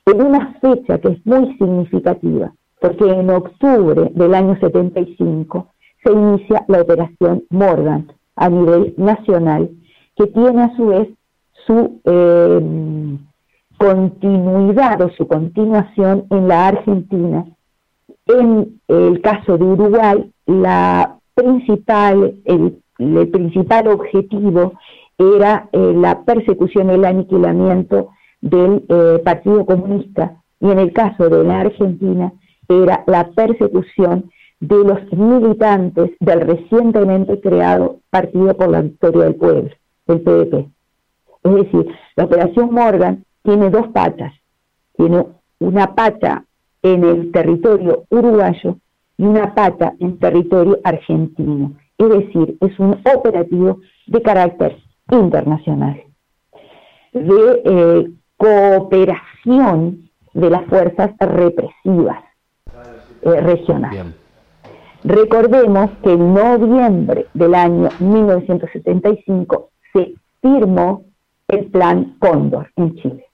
Speaker 2: en una fecha que es muy significativa, porque en octubre del año setenta y cinco se inicia la Operación Morgan a nivel nacional, que tiene a su vez su eh, continuidad o su continuación en la Argentina. En el caso de Uruguay, la principal, el, el principal objetivo era eh, la persecución y el aniquilamiento del eh, Partido Comunista, y en el caso de la Argentina era la persecución de los militantes del recientemente creado Partido por la Victoria del Pueblo, el P D P. Es decir, la Operación Morgan tiene dos patas, tiene una pata en el territorio uruguayo y una pata en territorio argentino. Es decir, es un operativo de carácter internacional, de eh, cooperación de las fuerzas represivas eh, regionales. Bien. Recordemos que en noviembre del año mil novecientos setenta y cinco se firmó el Plan Cóndor en Chile.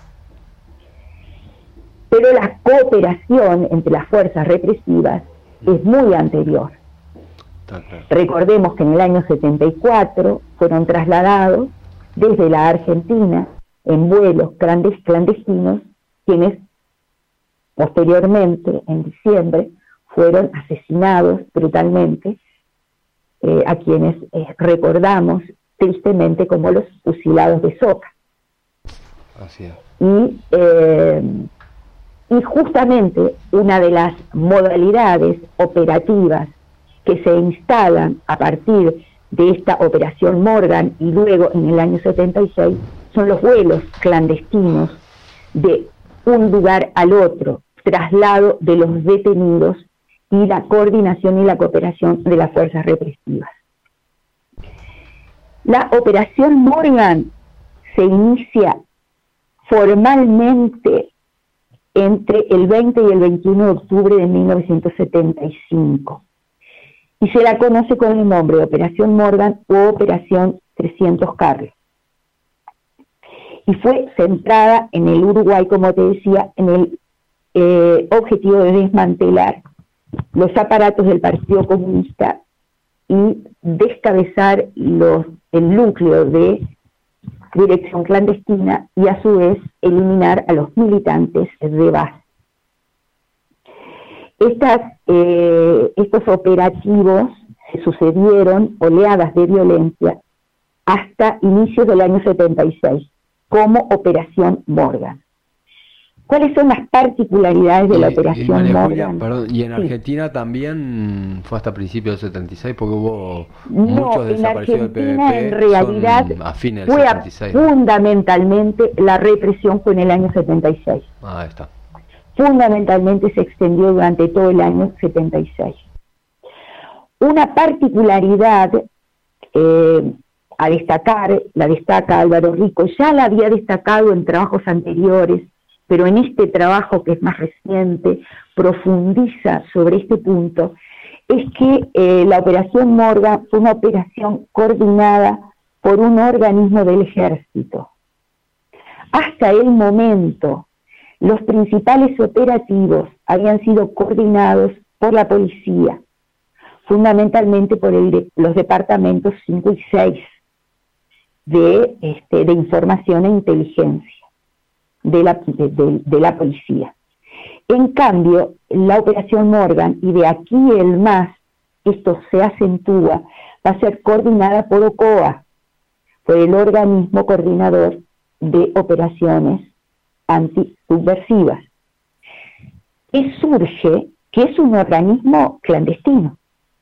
Speaker 2: Pero la cooperación entre las fuerzas represivas es muy anterior. Recordemos que en el año setenta y cuatro fueron trasladados desde la Argentina en vuelos clandestinos, quienes posteriormente, en diciembre, fueron asesinados brutalmente, eh, a quienes eh, recordamos tristemente como los fusilados de Soca. Así es. Y, eh, y justamente una de las modalidades operativas que se instalan a partir de esta Operación Morgan y luego en el año setenta y seis son los vuelos clandestinos de un lugar al otro, traslado de los detenidos y la coordinación y la cooperación de las fuerzas represivas. La Operación Morgan se inicia formalmente entre el veinte y el veintiuno de octubre de mil novecientos setenta y cinco y se la conoce con el nombre de Operación Morgan o Operación trescientos Carlos. Y fue centrada en el Uruguay, como te decía, en el eh, objetivo de desmantelar los aparatos del Partido Comunista y descabezar los, el núcleo de dirección clandestina y a su vez eliminar a los militantes de base. Estas, eh, estos operativos se sucedieron, oleadas de violencia, hasta inicios del año setenta y seis, como Operación Morgan. ¿Cuáles son las particularidades de la
Speaker 1: y,
Speaker 2: Operación
Speaker 1: y
Speaker 2: Morgan?
Speaker 1: Julia, perdón, y en
Speaker 2: sí.
Speaker 1: Argentina también fue hasta principios del setenta y seis, porque hubo
Speaker 2: no,
Speaker 1: muchos desaparecidos del P D P.
Speaker 2: En realidad
Speaker 1: a fines
Speaker 2: fue
Speaker 1: del setenta y seis.
Speaker 2: Fundamentalmente la represión fue en el año setenta y seis.
Speaker 1: Ah, ahí está.
Speaker 2: Fundamentalmente se extendió durante todo el año setenta y seis. Una particularidad eh, a destacar, la destaca Álvaro Rico, ya la había destacado en trabajos anteriores, pero en este trabajo que es más reciente, profundiza sobre este punto, es que eh, la Operación Morgan fue una operación coordinada por un organismo del ejército. Hasta el momento, los principales operativos habían sido coordinados por la policía, fundamentalmente por el, los departamentos cinco y seis de, este, de información e inteligencia de la, de, de, de la policía. En cambio, la Operación Morgan, y de aquí el más, esto se acentúa, va a ser coordinada por OCOA, por el organismo coordinador de operaciones antisubversivas, que surge, que es un organismo clandestino,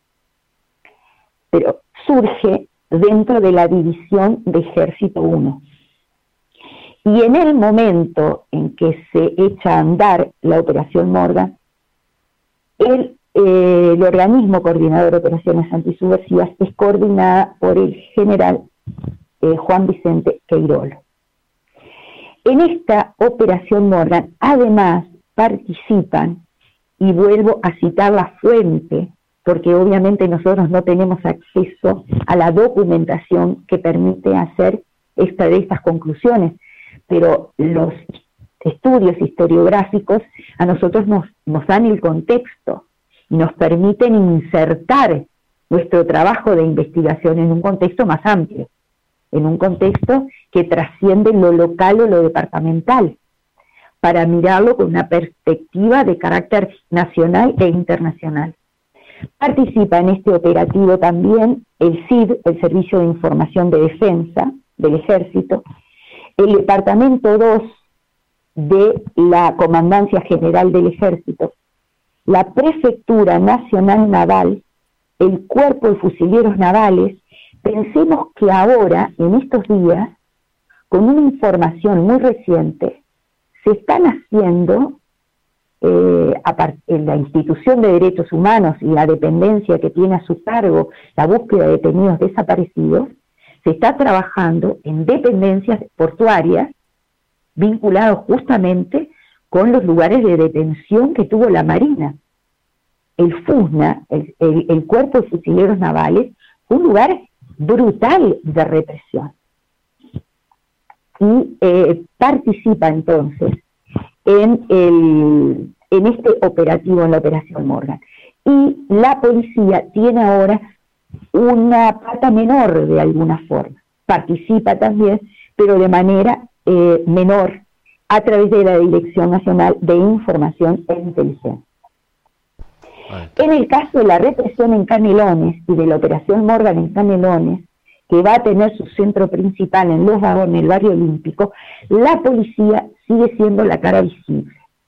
Speaker 2: pero surge dentro de la división de Ejército uno. Y en el momento en que se echa a andar la Operación Morgan, el, eh, el organismo coordinador de operaciones antisubversivas es coordinada por el general eh, Juan Vicente Queirolo. En esta Operación Morgan, además, participan, y vuelvo a citar la fuente, porque obviamente nosotros no tenemos acceso a la documentación que permite hacer esta, de estas conclusiones, pero los estudios historiográficos a nosotros nos, nos dan el contexto y nos permiten insertar nuestro trabajo de investigación en un contexto más amplio, en un contexto que trasciende lo local o lo departamental, para mirarlo con una perspectiva de carácter nacional e internacional. Participa en este operativo también el S I D, el Servicio de Información de Defensa del Ejército, el Departamento dos de la Comandancia General del Ejército, la Prefectura Nacional Naval, el Cuerpo de Fusileros Navales. Pensemos que ahora, en estos días, con una información muy reciente, se están haciendo, eh, en la Institución de Derechos Humanos y la dependencia que tiene a su cargo la búsqueda de detenidos desaparecidos, se está trabajando en dependencias portuarias vinculados justamente con los lugares de detención que tuvo la Marina. El FUSNA, el, el, el Cuerpo de Fusileros Navales, fue un lugar brutal de represión. Y eh, participa entonces en, el, en este operativo, en la Operación Morgan. Y la policía tiene ahora una pata menor de alguna forma. Participa también, pero de manera eh, menor, a través de la Dirección Nacional de Información e Inteligencia. En el caso de la represión en Canelones y de la Operación Morgan en Canelones, que va a tener su centro principal en Los Vagones, el barrio olímpico, la policía sigue siendo la cara visible.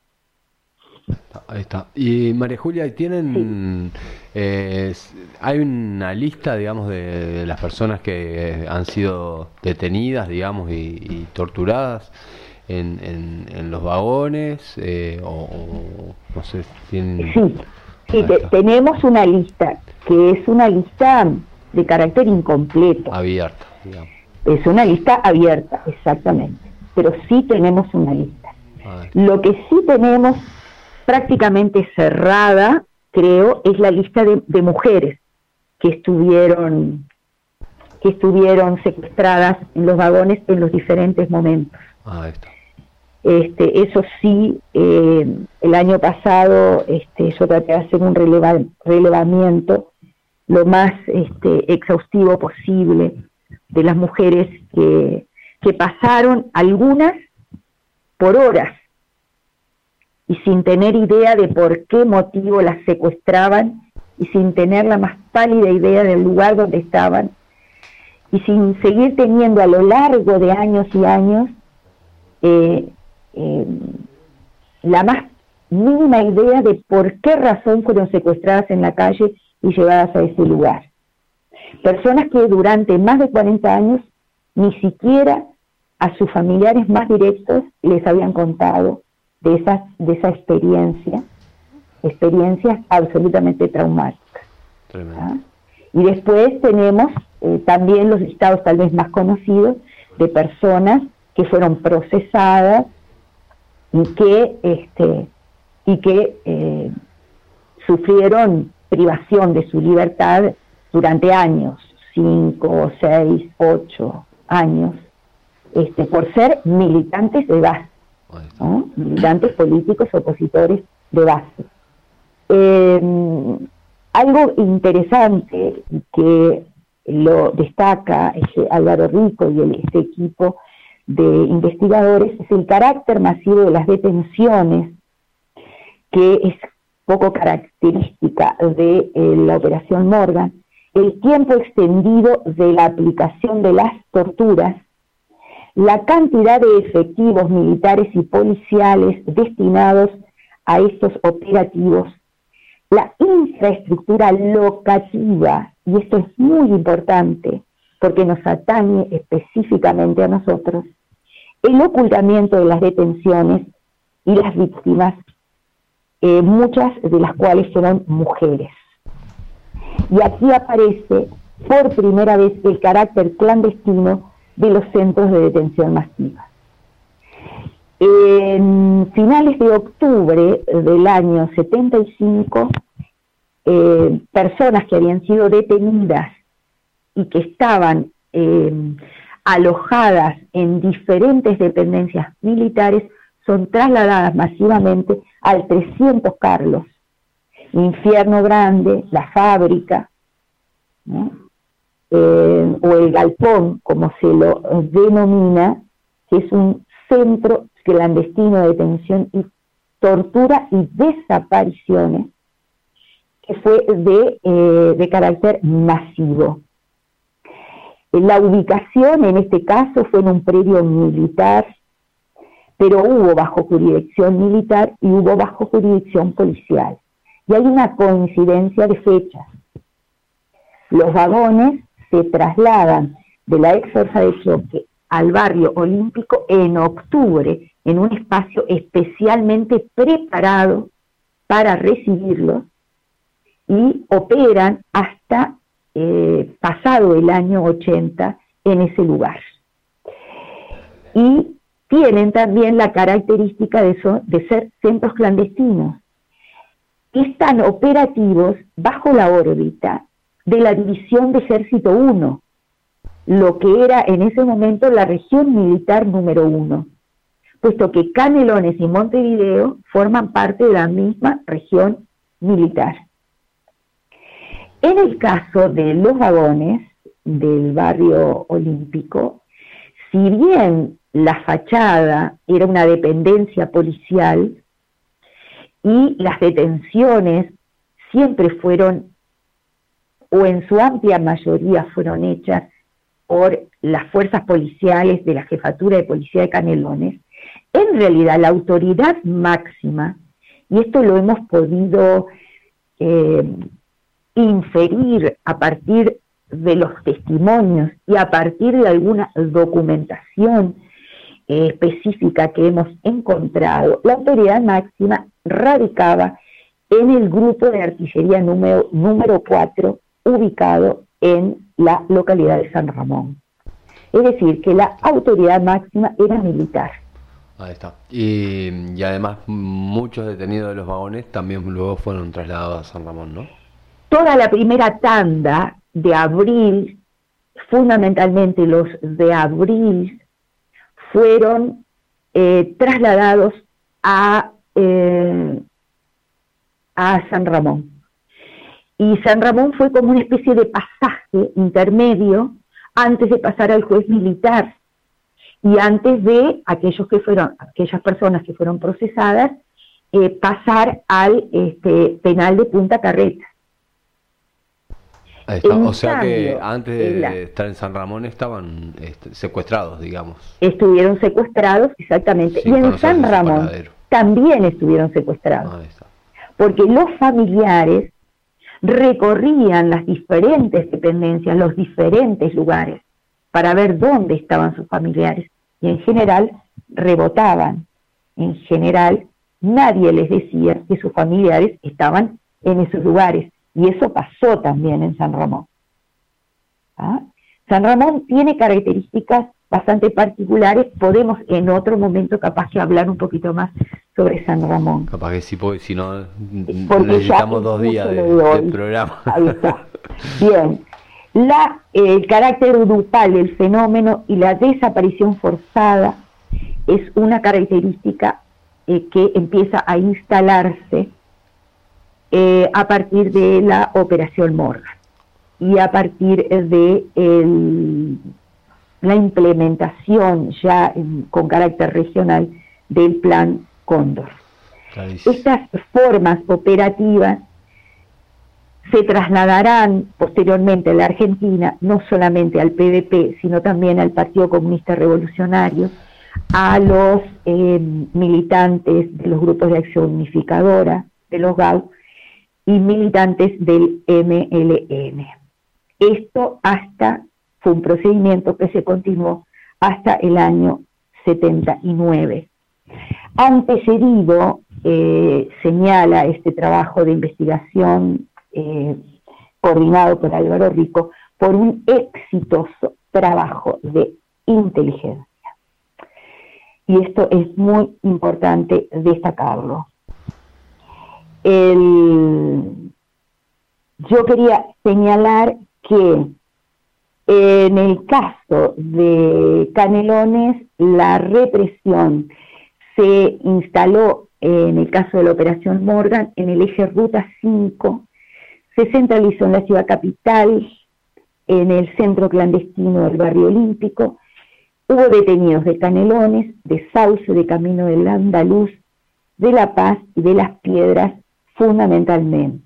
Speaker 1: Ahí está. Y María Julia, ¿tienen sí. eh, hay una lista, digamos, de, de las personas que han sido detenidas, digamos, y, y torturadas en, en, en los vagones? Eh, o, o no sé, tienen...
Speaker 2: Sí, sí te, tenemos una lista, que es una lista de carácter incompleto.
Speaker 1: Abierta, digamos.
Speaker 2: Es una lista abierta, exactamente. Pero sí tenemos una lista. Lo que sí tenemos prácticamente cerrada, creo, es la lista de, de mujeres que estuvieron que estuvieron secuestradas en los vagones en los diferentes momentos.
Speaker 1: Ah, está.
Speaker 2: Este, eso sí, eh, el año pasado este, yo traté de hacer un releva, relevamiento lo más este, exhaustivo posible de las mujeres que, que pasaron, algunas por horas, y sin tener idea de por qué motivo las secuestraban, y sin tener la más pálida idea del lugar donde estaban, y sin seguir teniendo a lo largo de años y años eh, eh, la más mínima idea de por qué razón fueron secuestradas en la calle y llevadas a ese lugar. Personas que durante más de cuarenta años ni siquiera a sus familiares más directos les habían contado de esa, de esa experiencia, experiencias absolutamente traumáticas. ¿Ah? Y después tenemos eh, también los listados tal vez más conocidos de personas que fueron procesadas y que, este, y que eh, sufrieron privación de su libertad durante años, cinco, seis, ocho años, este, por ser militantes de base, ¿no? Militantes políticos opositores de base. Eh, algo interesante que lo destaca este Álvaro Rico y el, este equipo de investigadores es el carácter masivo de las detenciones, que es poco característica de eh, la Operación Morgan, el tiempo extendido de la aplicación de las torturas, la cantidad de efectivos militares y policiales destinados a estos operativos, la infraestructura locativa, y esto es muy importante porque nos atañe específicamente a nosotros, el ocultamiento de las detenciones y las víctimas, eh, muchas de las cuales fueron mujeres. Y aquí aparece por primera vez el carácter clandestino de los centros de detención masiva. En finales de octubre del año setenta y cinco, eh, personas que habían sido detenidas y que estaban eh, alojadas en diferentes dependencias militares son trasladadas masivamente al trescientos Carlos, Infierno Grande, la fábrica, ¿no? eh, o el galpón, como se lo denomina, que es un centro clandestino de detención y tortura y desapariciones, que fue de, eh, de carácter masivo. La ubicación en este caso fue en un predio militar, pero hubo bajo jurisdicción militar y hubo bajo jurisdicción policial. Y hay una coincidencia de fechas. Los vagones se trasladan de la ex fuerza de choque al barrio olímpico en octubre, en un espacio especialmente preparado para recibirlos, y operan hasta eh, pasado el año ochenta en ese lugar. Y tienen también la característica de, so, de ser centros clandestinos. Están operativos bajo la órbita de la División de Ejército uno, lo que era en ese momento la región militar número uno, puesto que Canelones y Montevideo forman parte de la misma región militar. En el caso de los vagones del barrio olímpico, si bien la fachada era una dependencia policial y las detenciones siempre fueron, o en su amplia mayoría fueron hechas por las fuerzas policiales de la Jefatura de Policía de Canelones, en realidad la autoridad máxima, y esto lo hemos podido eh, inferir a partir de los testimonios y a partir de alguna documentación eh, específica que hemos encontrado, la autoridad máxima radicaba en el grupo de artillería número, número cuatro, ubicado en la localidad de San Ramón. Es decir, que la autoridad máxima era militar.
Speaker 1: Ahí está. Y, y además muchos detenidos de los vagones también luego fueron trasladados a San Ramón, ¿no?
Speaker 2: Toda la primera tanda de abril, fundamentalmente los de abril, fueron eh, trasladados a, eh, a San Ramón. Y San Ramón fue como una especie de pasaje intermedio antes de pasar al juez militar y antes de aquellos que fueron, aquellas personas que fueron procesadas, eh, pasar al este, penal de Punta Carretas.
Speaker 1: Ahí está. O sea que antes de la, estar en San Ramón estaban este, secuestrados, digamos.
Speaker 2: Estuvieron secuestrados, exactamente. Sí, y en San Ramón también estuvieron secuestrados. Ahí está. Porque los familiares recorrían las diferentes dependencias, los diferentes lugares, para ver dónde estaban sus familiares. Y en general rebotaban. En general nadie les decía que sus familiares estaban en esos lugares. Y eso pasó también en San Ramón. ¿Ah? San Ramón tiene características bastante particulares. Podemos en otro momento capaz que hablar un poquito más sobre San Ramón.
Speaker 1: Capaz que sí, porque si no porque necesitamos dos días de, de, de programa.
Speaker 2: Ahí está. Bien. La, eh, el carácter grupal del fenómeno y la desaparición forzada es una característica eh, que empieza a instalarse Eh, a partir de la Operación Morgan y a partir de el, la implementación ya en, con carácter regional del Plan Cóndor. Clarísimo. Estas formas operativas se trasladarán posteriormente a la Argentina, no solamente al P D P, sino también al Partido Comunista Revolucionario, a los eh, militantes de los grupos de acción unificadora, de los G A U, y militantes del M L N. Esto hasta, fue un procedimiento que se continuó hasta el año setenta y nueve. Antecedido, eh, señala este trabajo de investigación eh, coordinado por Álvaro Rico, por un exitoso trabajo de inteligencia. Y esto es muy importante destacarlo. El, yo quería señalar que en el caso de Canelones la represión se instaló, eh, en el caso de la Operación Morgan, en el eje Ruta cinco, se centralizó en la ciudad capital, en el centro clandestino del barrio Olímpico. Hubo detenidos de Canelones, de Sauce, de Camino del Andaluz, de La Paz y de Las Piedras, fundamentalmente.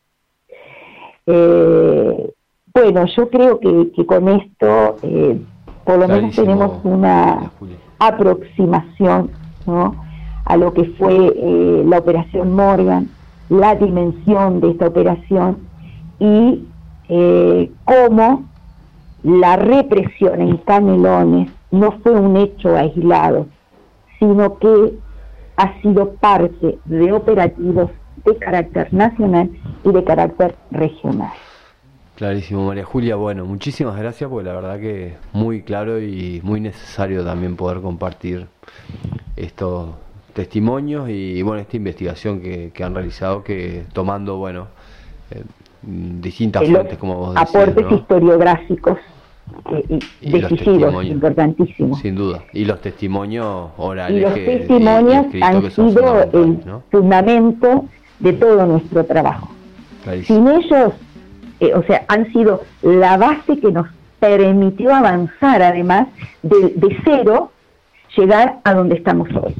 Speaker 2: Eh, bueno, yo creo que, que con esto, eh, por lo
Speaker 1: Clarísimo,
Speaker 2: menos tenemos una aproximación, ¿no?, a lo que fue eh, la Operación Morgan, la dimensión de esta operación y eh, cómo la represión en Canelones no fue un hecho aislado, sino que ha sido parte de operativos de carácter nacional y de carácter regional.
Speaker 1: Clarísimo, María Julia. Bueno, muchísimas gracias, porque la verdad que muy claro y muy necesario también poder compartir estos testimonios y bueno, esta investigación que, que han realizado, que tomando, bueno, eh, distintas
Speaker 2: Los
Speaker 1: fuentes, como vos decías,
Speaker 2: aportes
Speaker 1: ¿no?
Speaker 2: historiográficos eh,
Speaker 1: Y los
Speaker 2: decisivos,
Speaker 1: testimonios,
Speaker 2: importantísimos.
Speaker 1: sin duda. Y los testimonios orales
Speaker 2: Y los
Speaker 1: que,
Speaker 2: testimonios
Speaker 1: y- y escritos
Speaker 2: han
Speaker 1: que son
Speaker 2: sido el
Speaker 1: fundamentales, ¿no?
Speaker 2: fundamento de todo nuestro trabajo.
Speaker 1: Clarísimo.
Speaker 2: Sin ellos, eh, o sea, han sido la base que nos permitió avanzar, además, de, de cero, llegar a donde estamos hoy.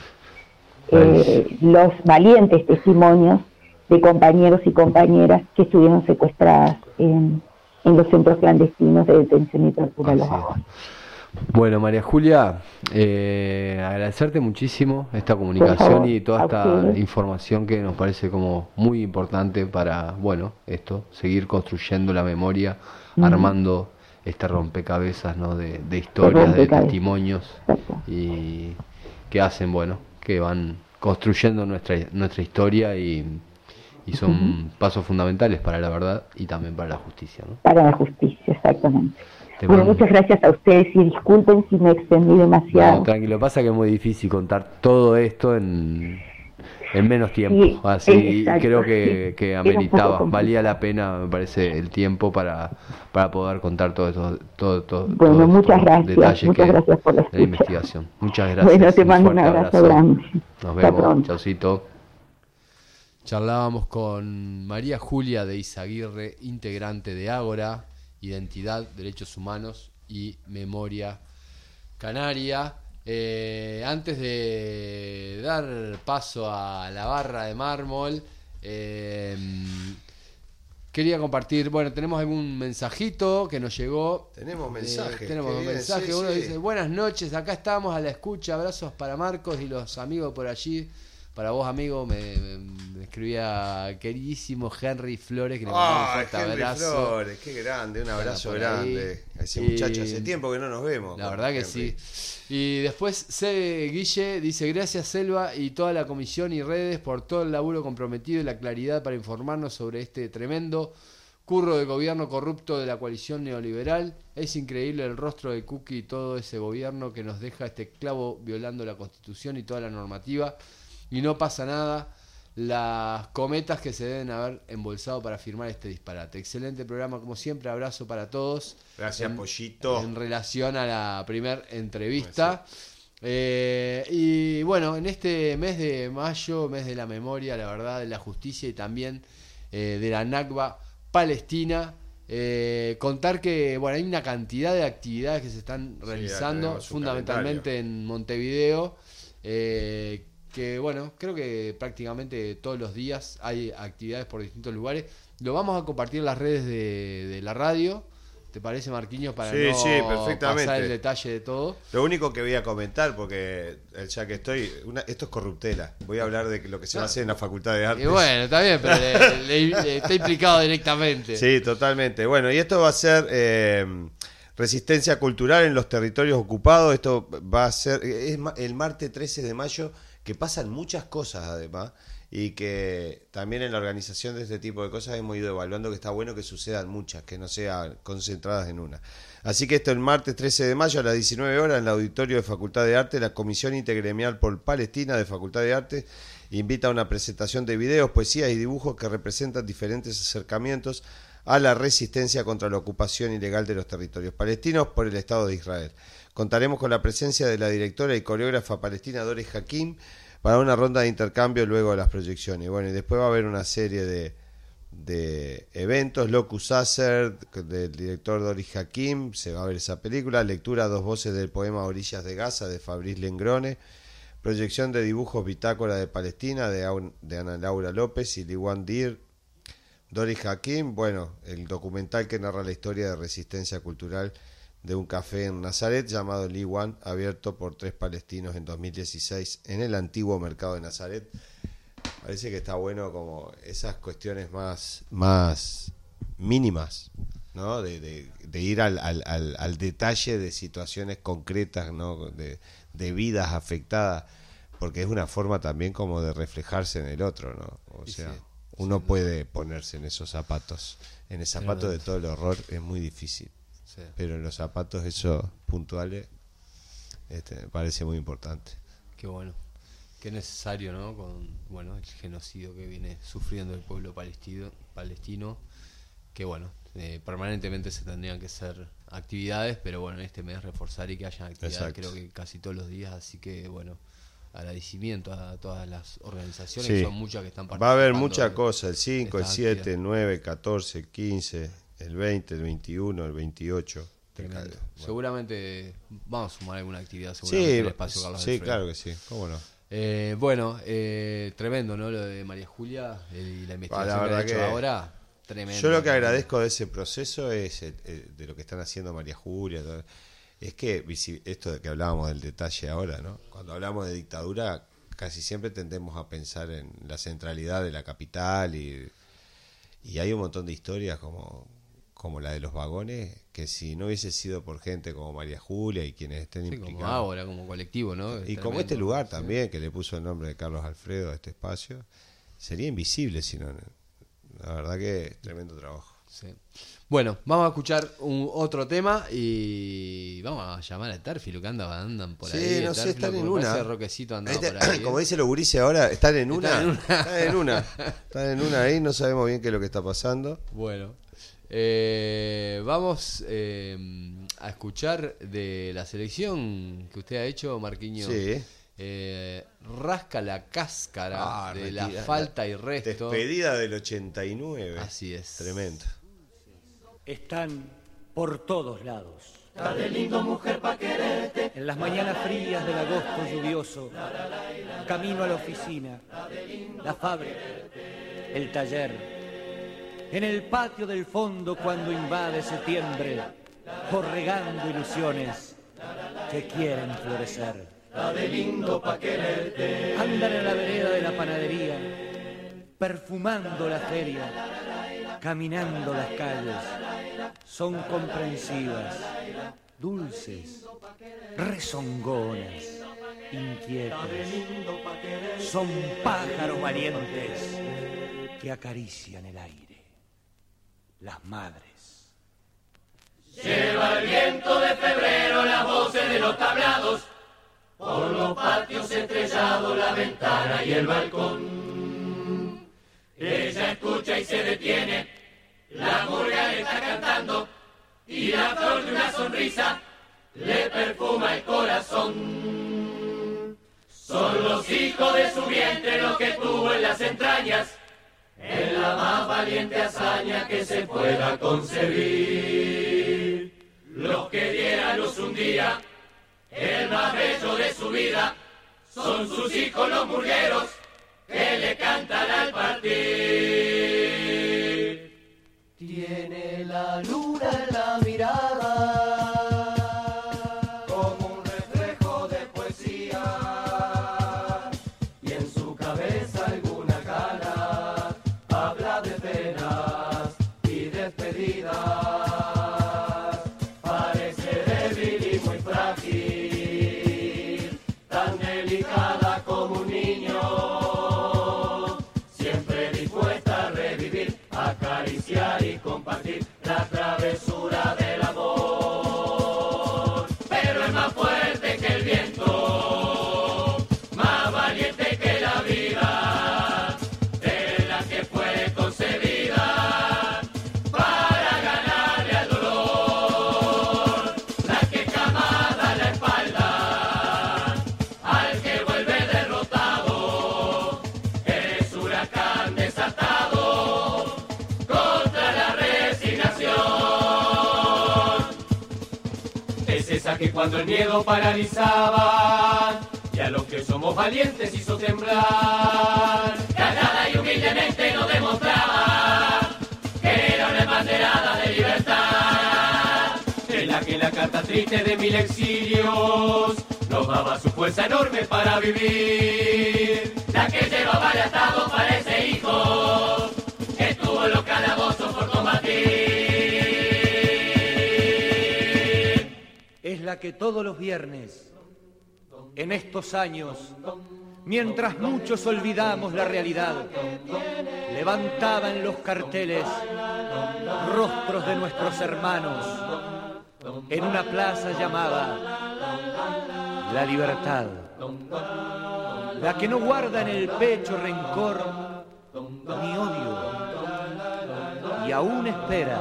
Speaker 2: Eh, los valientes testimonios de compañeros y compañeras que estuvieron secuestradas en, en los centros clandestinos de detención y tortura de los vagones.
Speaker 1: Bueno, María Julia, eh, agradecerte muchísimo esta comunicación
Speaker 2: favor,
Speaker 1: y toda
Speaker 2: a
Speaker 1: esta
Speaker 2: ustedes.
Speaker 1: información que nos parece como muy importante para, bueno, esto, seguir construyendo la memoria,
Speaker 2: Mm.
Speaker 1: armando este rompecabezas, ¿no?, de, de historias, de
Speaker 2: rompecabezas.
Speaker 1: testimonios
Speaker 2: Exacto.
Speaker 1: y que hacen, bueno, que van construyendo nuestra nuestra historia y, y son
Speaker 2: Ujú.
Speaker 1: pasos fundamentales para la verdad y también para la justicia, ¿no?
Speaker 2: Para la justicia, exactamente.
Speaker 1: Te
Speaker 2: Bueno,
Speaker 1: mando-
Speaker 2: muchas gracias a ustedes y disculpen si me extendí demasiado.
Speaker 1: No, tranquilo, pasa que es muy difícil contar todo esto en, en menos tiempo,
Speaker 2: Sí,
Speaker 1: así y
Speaker 2: exacto,
Speaker 1: creo que,
Speaker 2: sí.
Speaker 1: que
Speaker 2: Era un poco
Speaker 1: ameritaba,
Speaker 2: complicado.
Speaker 1: valía la pena, me parece, el tiempo para, para poder contar todo esto, todo, todo,
Speaker 2: Bueno,
Speaker 1: todos
Speaker 2: muchas
Speaker 1: estos
Speaker 2: gracias,
Speaker 1: detalles
Speaker 2: muchas
Speaker 1: que-
Speaker 2: gracias por la
Speaker 1: de la
Speaker 2: escucha.
Speaker 1: investigación. Muchas gracias.
Speaker 2: Bueno, te mando un
Speaker 1: fuerte
Speaker 2: abrazo grande.
Speaker 1: Nos
Speaker 2: Hasta
Speaker 1: vemos,
Speaker 2: pronto.
Speaker 1: chaucito. Charlábamos con María Julia de Izaguirre, integrante de Ágora, Identidad, Derechos Humanos y Memoria Canaria. Eh, antes de dar paso a la barra de mármol, eh, quería compartir, bueno, tenemos algún mensajito que nos llegó.
Speaker 3: Tenemos mensajes,
Speaker 1: Eh, tenemos
Speaker 3: qué
Speaker 1: un
Speaker 3: bien,
Speaker 1: mensaje.
Speaker 3: sí,
Speaker 1: Uno
Speaker 3: sí.
Speaker 1: dice: buenas noches, acá estamos a la escucha, abrazos para Marcos y los amigos por allí. Para vos, amigo, me, me- me escribía queridísimo Henry Flores, que le mandamos un
Speaker 3: ¡Ah,
Speaker 1: fuerte
Speaker 3: Henry
Speaker 1: abrazo.
Speaker 3: Flores! ¡Qué grande! Un abrazo
Speaker 1: por ahí.
Speaker 3: grande. A ese
Speaker 1: Y-
Speaker 3: muchacho, hace tiempo que no nos vemos.
Speaker 1: La
Speaker 3: con
Speaker 1: verdad que
Speaker 3: Henry.
Speaker 1: sí. Y después C. Guille dice: gracias Selva y toda la comisión y redes por todo el laburo comprometido y la claridad para informarnos sobre este tremendo curro de gobierno corrupto de la coalición neoliberal. Es increíble el rostro de Cookie y todo ese gobierno que nos deja este esclavo violando la Constitución y toda la normativa. Y no pasa nada. Las cometas que se deben haber embolsado para firmar este disparate. Excelente programa, como siempre. Abrazo para todos.
Speaker 3: Gracias,
Speaker 1: En-
Speaker 3: Pollito.
Speaker 1: En relación a la primera entrevista. Eh, y bueno, en este mes de mayo, mes de la memoria, la verdad, de la justicia y también eh, de la Nakba palestina, eh, contar que bueno, hay una cantidad de actividades que se están
Speaker 3: Sí,
Speaker 1: realizando,
Speaker 3: ya tenemos un
Speaker 1: fundamentalmente en Montevideo, eh, que bueno, creo que prácticamente todos los días hay actividades por distintos lugares. Lo vamos a compartir en las redes de, de la radio. ¿Te parece, Marquinhos? Para
Speaker 3: Sí,
Speaker 1: no
Speaker 3: sí, perfectamente.
Speaker 1: pasar el detalle de todo.
Speaker 3: Lo único que voy a comentar, porque eh, ya que estoy, una- esto es corruptela. Voy a hablar de lo que se va a hacer en la Facultad de Artes.
Speaker 1: Y bueno, está bien, pero le- le- le- está implicado directamente.
Speaker 3: Sí, totalmente. Bueno, y esto va a ser eh, resistencia cultural en los territorios ocupados. Esto va a ser es ma- el martes trece de mayo, que pasan muchas cosas además, y que también en la organización de este tipo de cosas hemos ido evaluando que está bueno que sucedan muchas, que no sean concentradas en una. Así que esto el martes trece de mayo a las diecinueve horas en el auditorio de Facultad de Arte, la Comisión Intergremial por Palestina de Facultad de Arte invita a una presentación de videos, poesías y dibujos que representan diferentes acercamientos a la resistencia contra la ocupación ilegal de los territorios palestinos por el Estado de Israel. Contaremos con la presencia de la directora y coreógrafa palestina Doris Hakim para una ronda de intercambio luego de las proyecciones. Bueno, y después va a haber una serie de, de eventos, Locus Acer, del director Doris Hakim, se va a ver esa película, lectura a dos voces del poema Orillas de Gaza de Fabrice Lengrone, proyección de dibujos Bitácora de Palestina de, de Ana Laura López y Liwan Dir. Doris Hakim, bueno, el documental que narra la historia de resistencia cultural de un café en Nazaret llamado Liwan, abierto por tres palestinos en dos mil dieciséis en el antiguo mercado de Nazaret. Parece que está bueno como esas cuestiones más, más mínimas, ¿no? De, de, de ir al, al, al, al detalle de situaciones concretas, ¿no? De, de vidas afectadas, porque es una forma también como de reflejarse en el otro, ¿no? O sea, sí, uno sí, puede no. ponerse en esos zapatos, en el zapato de todo el horror es muy difícil. Sí. Pero en los zapatos esos puntuales este, me parece muy importante.
Speaker 1: Qué bueno, qué necesario, ¿no? Con bueno el genocidio que viene sufriendo el pueblo palestino, palestino que bueno, eh, permanentemente se tendrían que hacer actividades, pero bueno, en este mes reforzar y que hayan actividades. Exacto. Creo que casi todos los días, así que bueno, agradecimiento a todas las organizaciones, sí. Que son muchas que están participando.
Speaker 3: Va a haber muchas cosas, el cinco, el siete, el nueve, el catorce, el quince... el veinte, el veintiuno, el veintiocho.
Speaker 1: Bueno. Seguramente vamos a sumar alguna actividad seguramente
Speaker 3: sí,
Speaker 1: en el espacio Carlos
Speaker 3: sí,
Speaker 1: Alfredo.
Speaker 3: Claro que sí, cómo no.
Speaker 1: Eh, bueno, eh, tremendo, ¿no? Lo de María Julia y la investigación
Speaker 3: la verdad
Speaker 1: que ha hecho
Speaker 3: que
Speaker 1: ahora, tremendo.
Speaker 3: Yo lo que agradezco de ese proceso es el, el, de lo que están haciendo María Julia, todo, es que esto de que hablábamos del detalle ahora, ¿no? Cuando hablamos de dictadura, casi siempre tendemos a pensar en la centralidad de la capital y, y hay un montón de historias como como la de los vagones, que si no hubiese sido por gente como María Julia y quienes estén sí, implicados. Como
Speaker 1: ahora, como colectivo, ¿no?
Speaker 3: Y tremendo, como este lugar también, sí. Que le puso el nombre de Carlos Alfredo a este espacio, sería invisible si no. La verdad que es tremendo trabajo.
Speaker 1: Sí. Bueno, vamos a escuchar un otro tema y vamos a llamar a Terfilo, que anda, andan por
Speaker 3: sí,
Speaker 1: ahí.
Speaker 3: Sí, no sé, están en una.
Speaker 1: Roquecito andaba
Speaker 3: este,
Speaker 1: por ahí,
Speaker 3: como
Speaker 1: ¿eh?
Speaker 3: dicen los gurises ahora, están en una. Están en una. Están en una. Están en una ahí, no sabemos bien qué es lo que está pasando.
Speaker 1: Bueno. Eh, vamos eh, a escuchar de la selección que usted ha hecho, Marquiño.
Speaker 3: Sí.
Speaker 1: Eh, rasca la cáscara ah, de retira, la falta y resto.
Speaker 3: Despedida del ochenta y nueve.
Speaker 1: Así es.
Speaker 3: Tremendo.
Speaker 4: Están por todos lados.
Speaker 5: Está de lindo mujer pa' quererte.
Speaker 4: En las mañanas frías del agosto lluvioso, camino a la oficina, la fábrica, el taller. En el patio del fondo cuando invade septiembre, regando ilusiones que quieren florecer.
Speaker 5: Está de lindo pa' quererte.
Speaker 4: Andan en la vereda de la panadería, perfumando la feria, caminando las calles. Son comprensivas, dulces, rezongonas, inquietas. Son pájaros valientes que acarician el aire. Las madres.
Speaker 5: Lleva el viento de febrero las voces de los tablados, por los patios estrellados, la ventana y el balcón. Ella escucha y se detiene, la murga le está cantando, y la flor de una sonrisa le perfuma el corazón. Son los hijos de su vientre los que tuvo en las entrañas, en la más valiente hazaña que se pueda concebir. Los que dieran luz un día, el más bello de su vida, son sus hijos los murgueros que le cantan al partir.
Speaker 6: Tiene la luna en la mirada,
Speaker 5: y compartir la travesura del amor. Pero es más fuerte que el viento, más valiente que la vida, de la que fue concebida para la que cuando el miedo paralizaba y a los que somos valientes hizo temblar, callada y humildemente nos demostraba que era una embanderada de libertad, en la que la carta triste de mil exilios nos daba su fuerza enorme para vivir, la que llevaba el atado para ese hijo que estuvo en los calabozos por combatir.
Speaker 4: Es la que todos los viernes, en estos años, mientras muchos olvidamos la realidad, levantaban los carteles, rostros de nuestros hermanos, en una plaza llamada La Libertad, la que no guarda en el pecho rencor ni odio, y aún espera,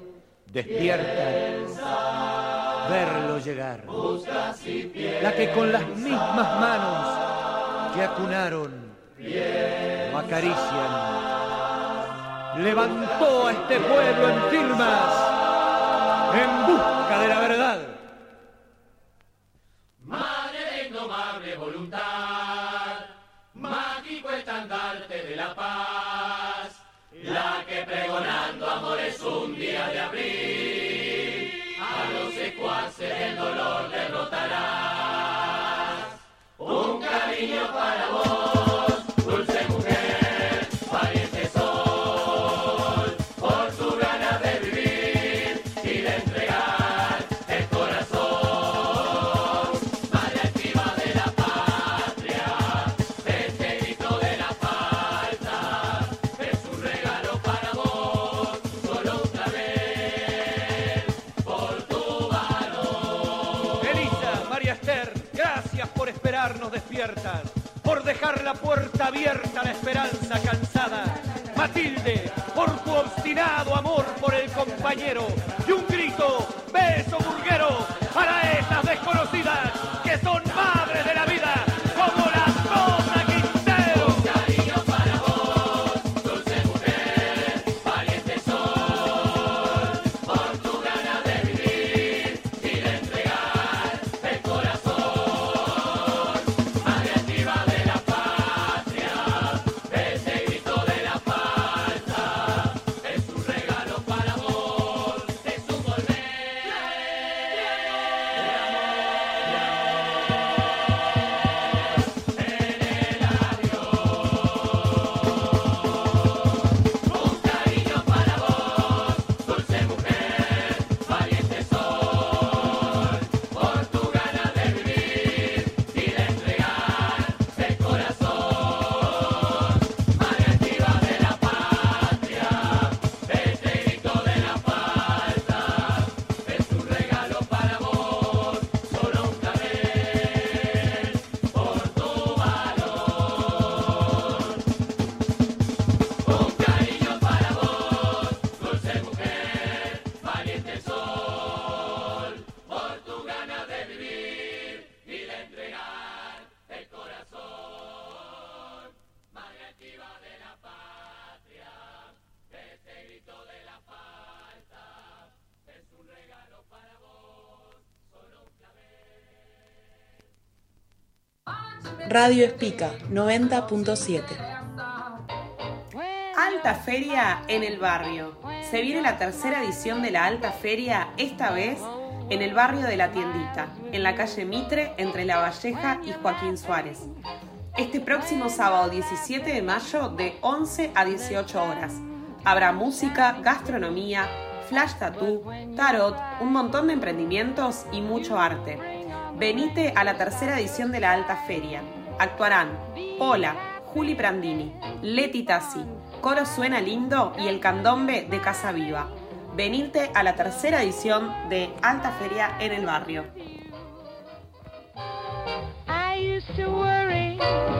Speaker 4: despierta, verlo llegar, la que con las mismas manos que acunaron o acarician, levantó a este pueblo en firmas en busca de la verdad.
Speaker 5: Madre de indomable voluntad, mágico estandarte de la paz, la que pregonando amores un día de abril, a los secuaces del dolor derrotarás. Un cariño para vos, dulce mujer, valiente sol, por tu ganas de vivir y de entregar el corazón. Madre activa de la patria, este grito de la falta, es un regalo para vos, solo otra vez, por tu valor.
Speaker 4: Elisa, María Esther, gracias por esperarnos despiertas, por dejar la puerta abierta a la esperanza cansada. Matilde, por tu obstinado amor por el compañero, y un grito, beso burguero, para esas desconocidas que son madres de la vida, como la Rosa Quintero.
Speaker 5: Un cariño para vos, dulce mujer, valiente sol, por tu ganas de vivir y de entregar el corazón. Madre activa de la patria, ese grito de la falta, es un regalo para vos, es un volver. Un cariño para vos, dulce mujer, valiente sol, por tu ganas de vivir y de entregar el corazón. Madre activa de la patria, este grito de la falta, es un regalo para vos, solo una vez, por tu valor. Un cariño para vos, dulce mujer, valiente sol, por tu ganas de vivir y de entregar el corazón. Madre activa de la patria, este grito de la falta, es un regalo para vos, solo una vez.
Speaker 7: Radio Espica noventa punto siete.
Speaker 8: Alta Feria en el barrio. Se viene la tercera edición de la Alta Feria, esta vez en el barrio de La Tiendita, en la calle Mitre, entre La Valleja y Joaquín Suárez. Este próximo sábado diecisiete de mayo de once a dieciocho horas. Habrá música, gastronomía, flash tattoo, tarot, un montón de emprendimientos y mucho arte. Venite a la tercera edición de la Alta Feria. Actuarán Pola, Juli Prandini, Leti Tassi, Coro Suena Lindo y el Candombe de Casa Viva. Venite a la tercera edición de Alta Feria en el barrio.
Speaker 9: I used to worry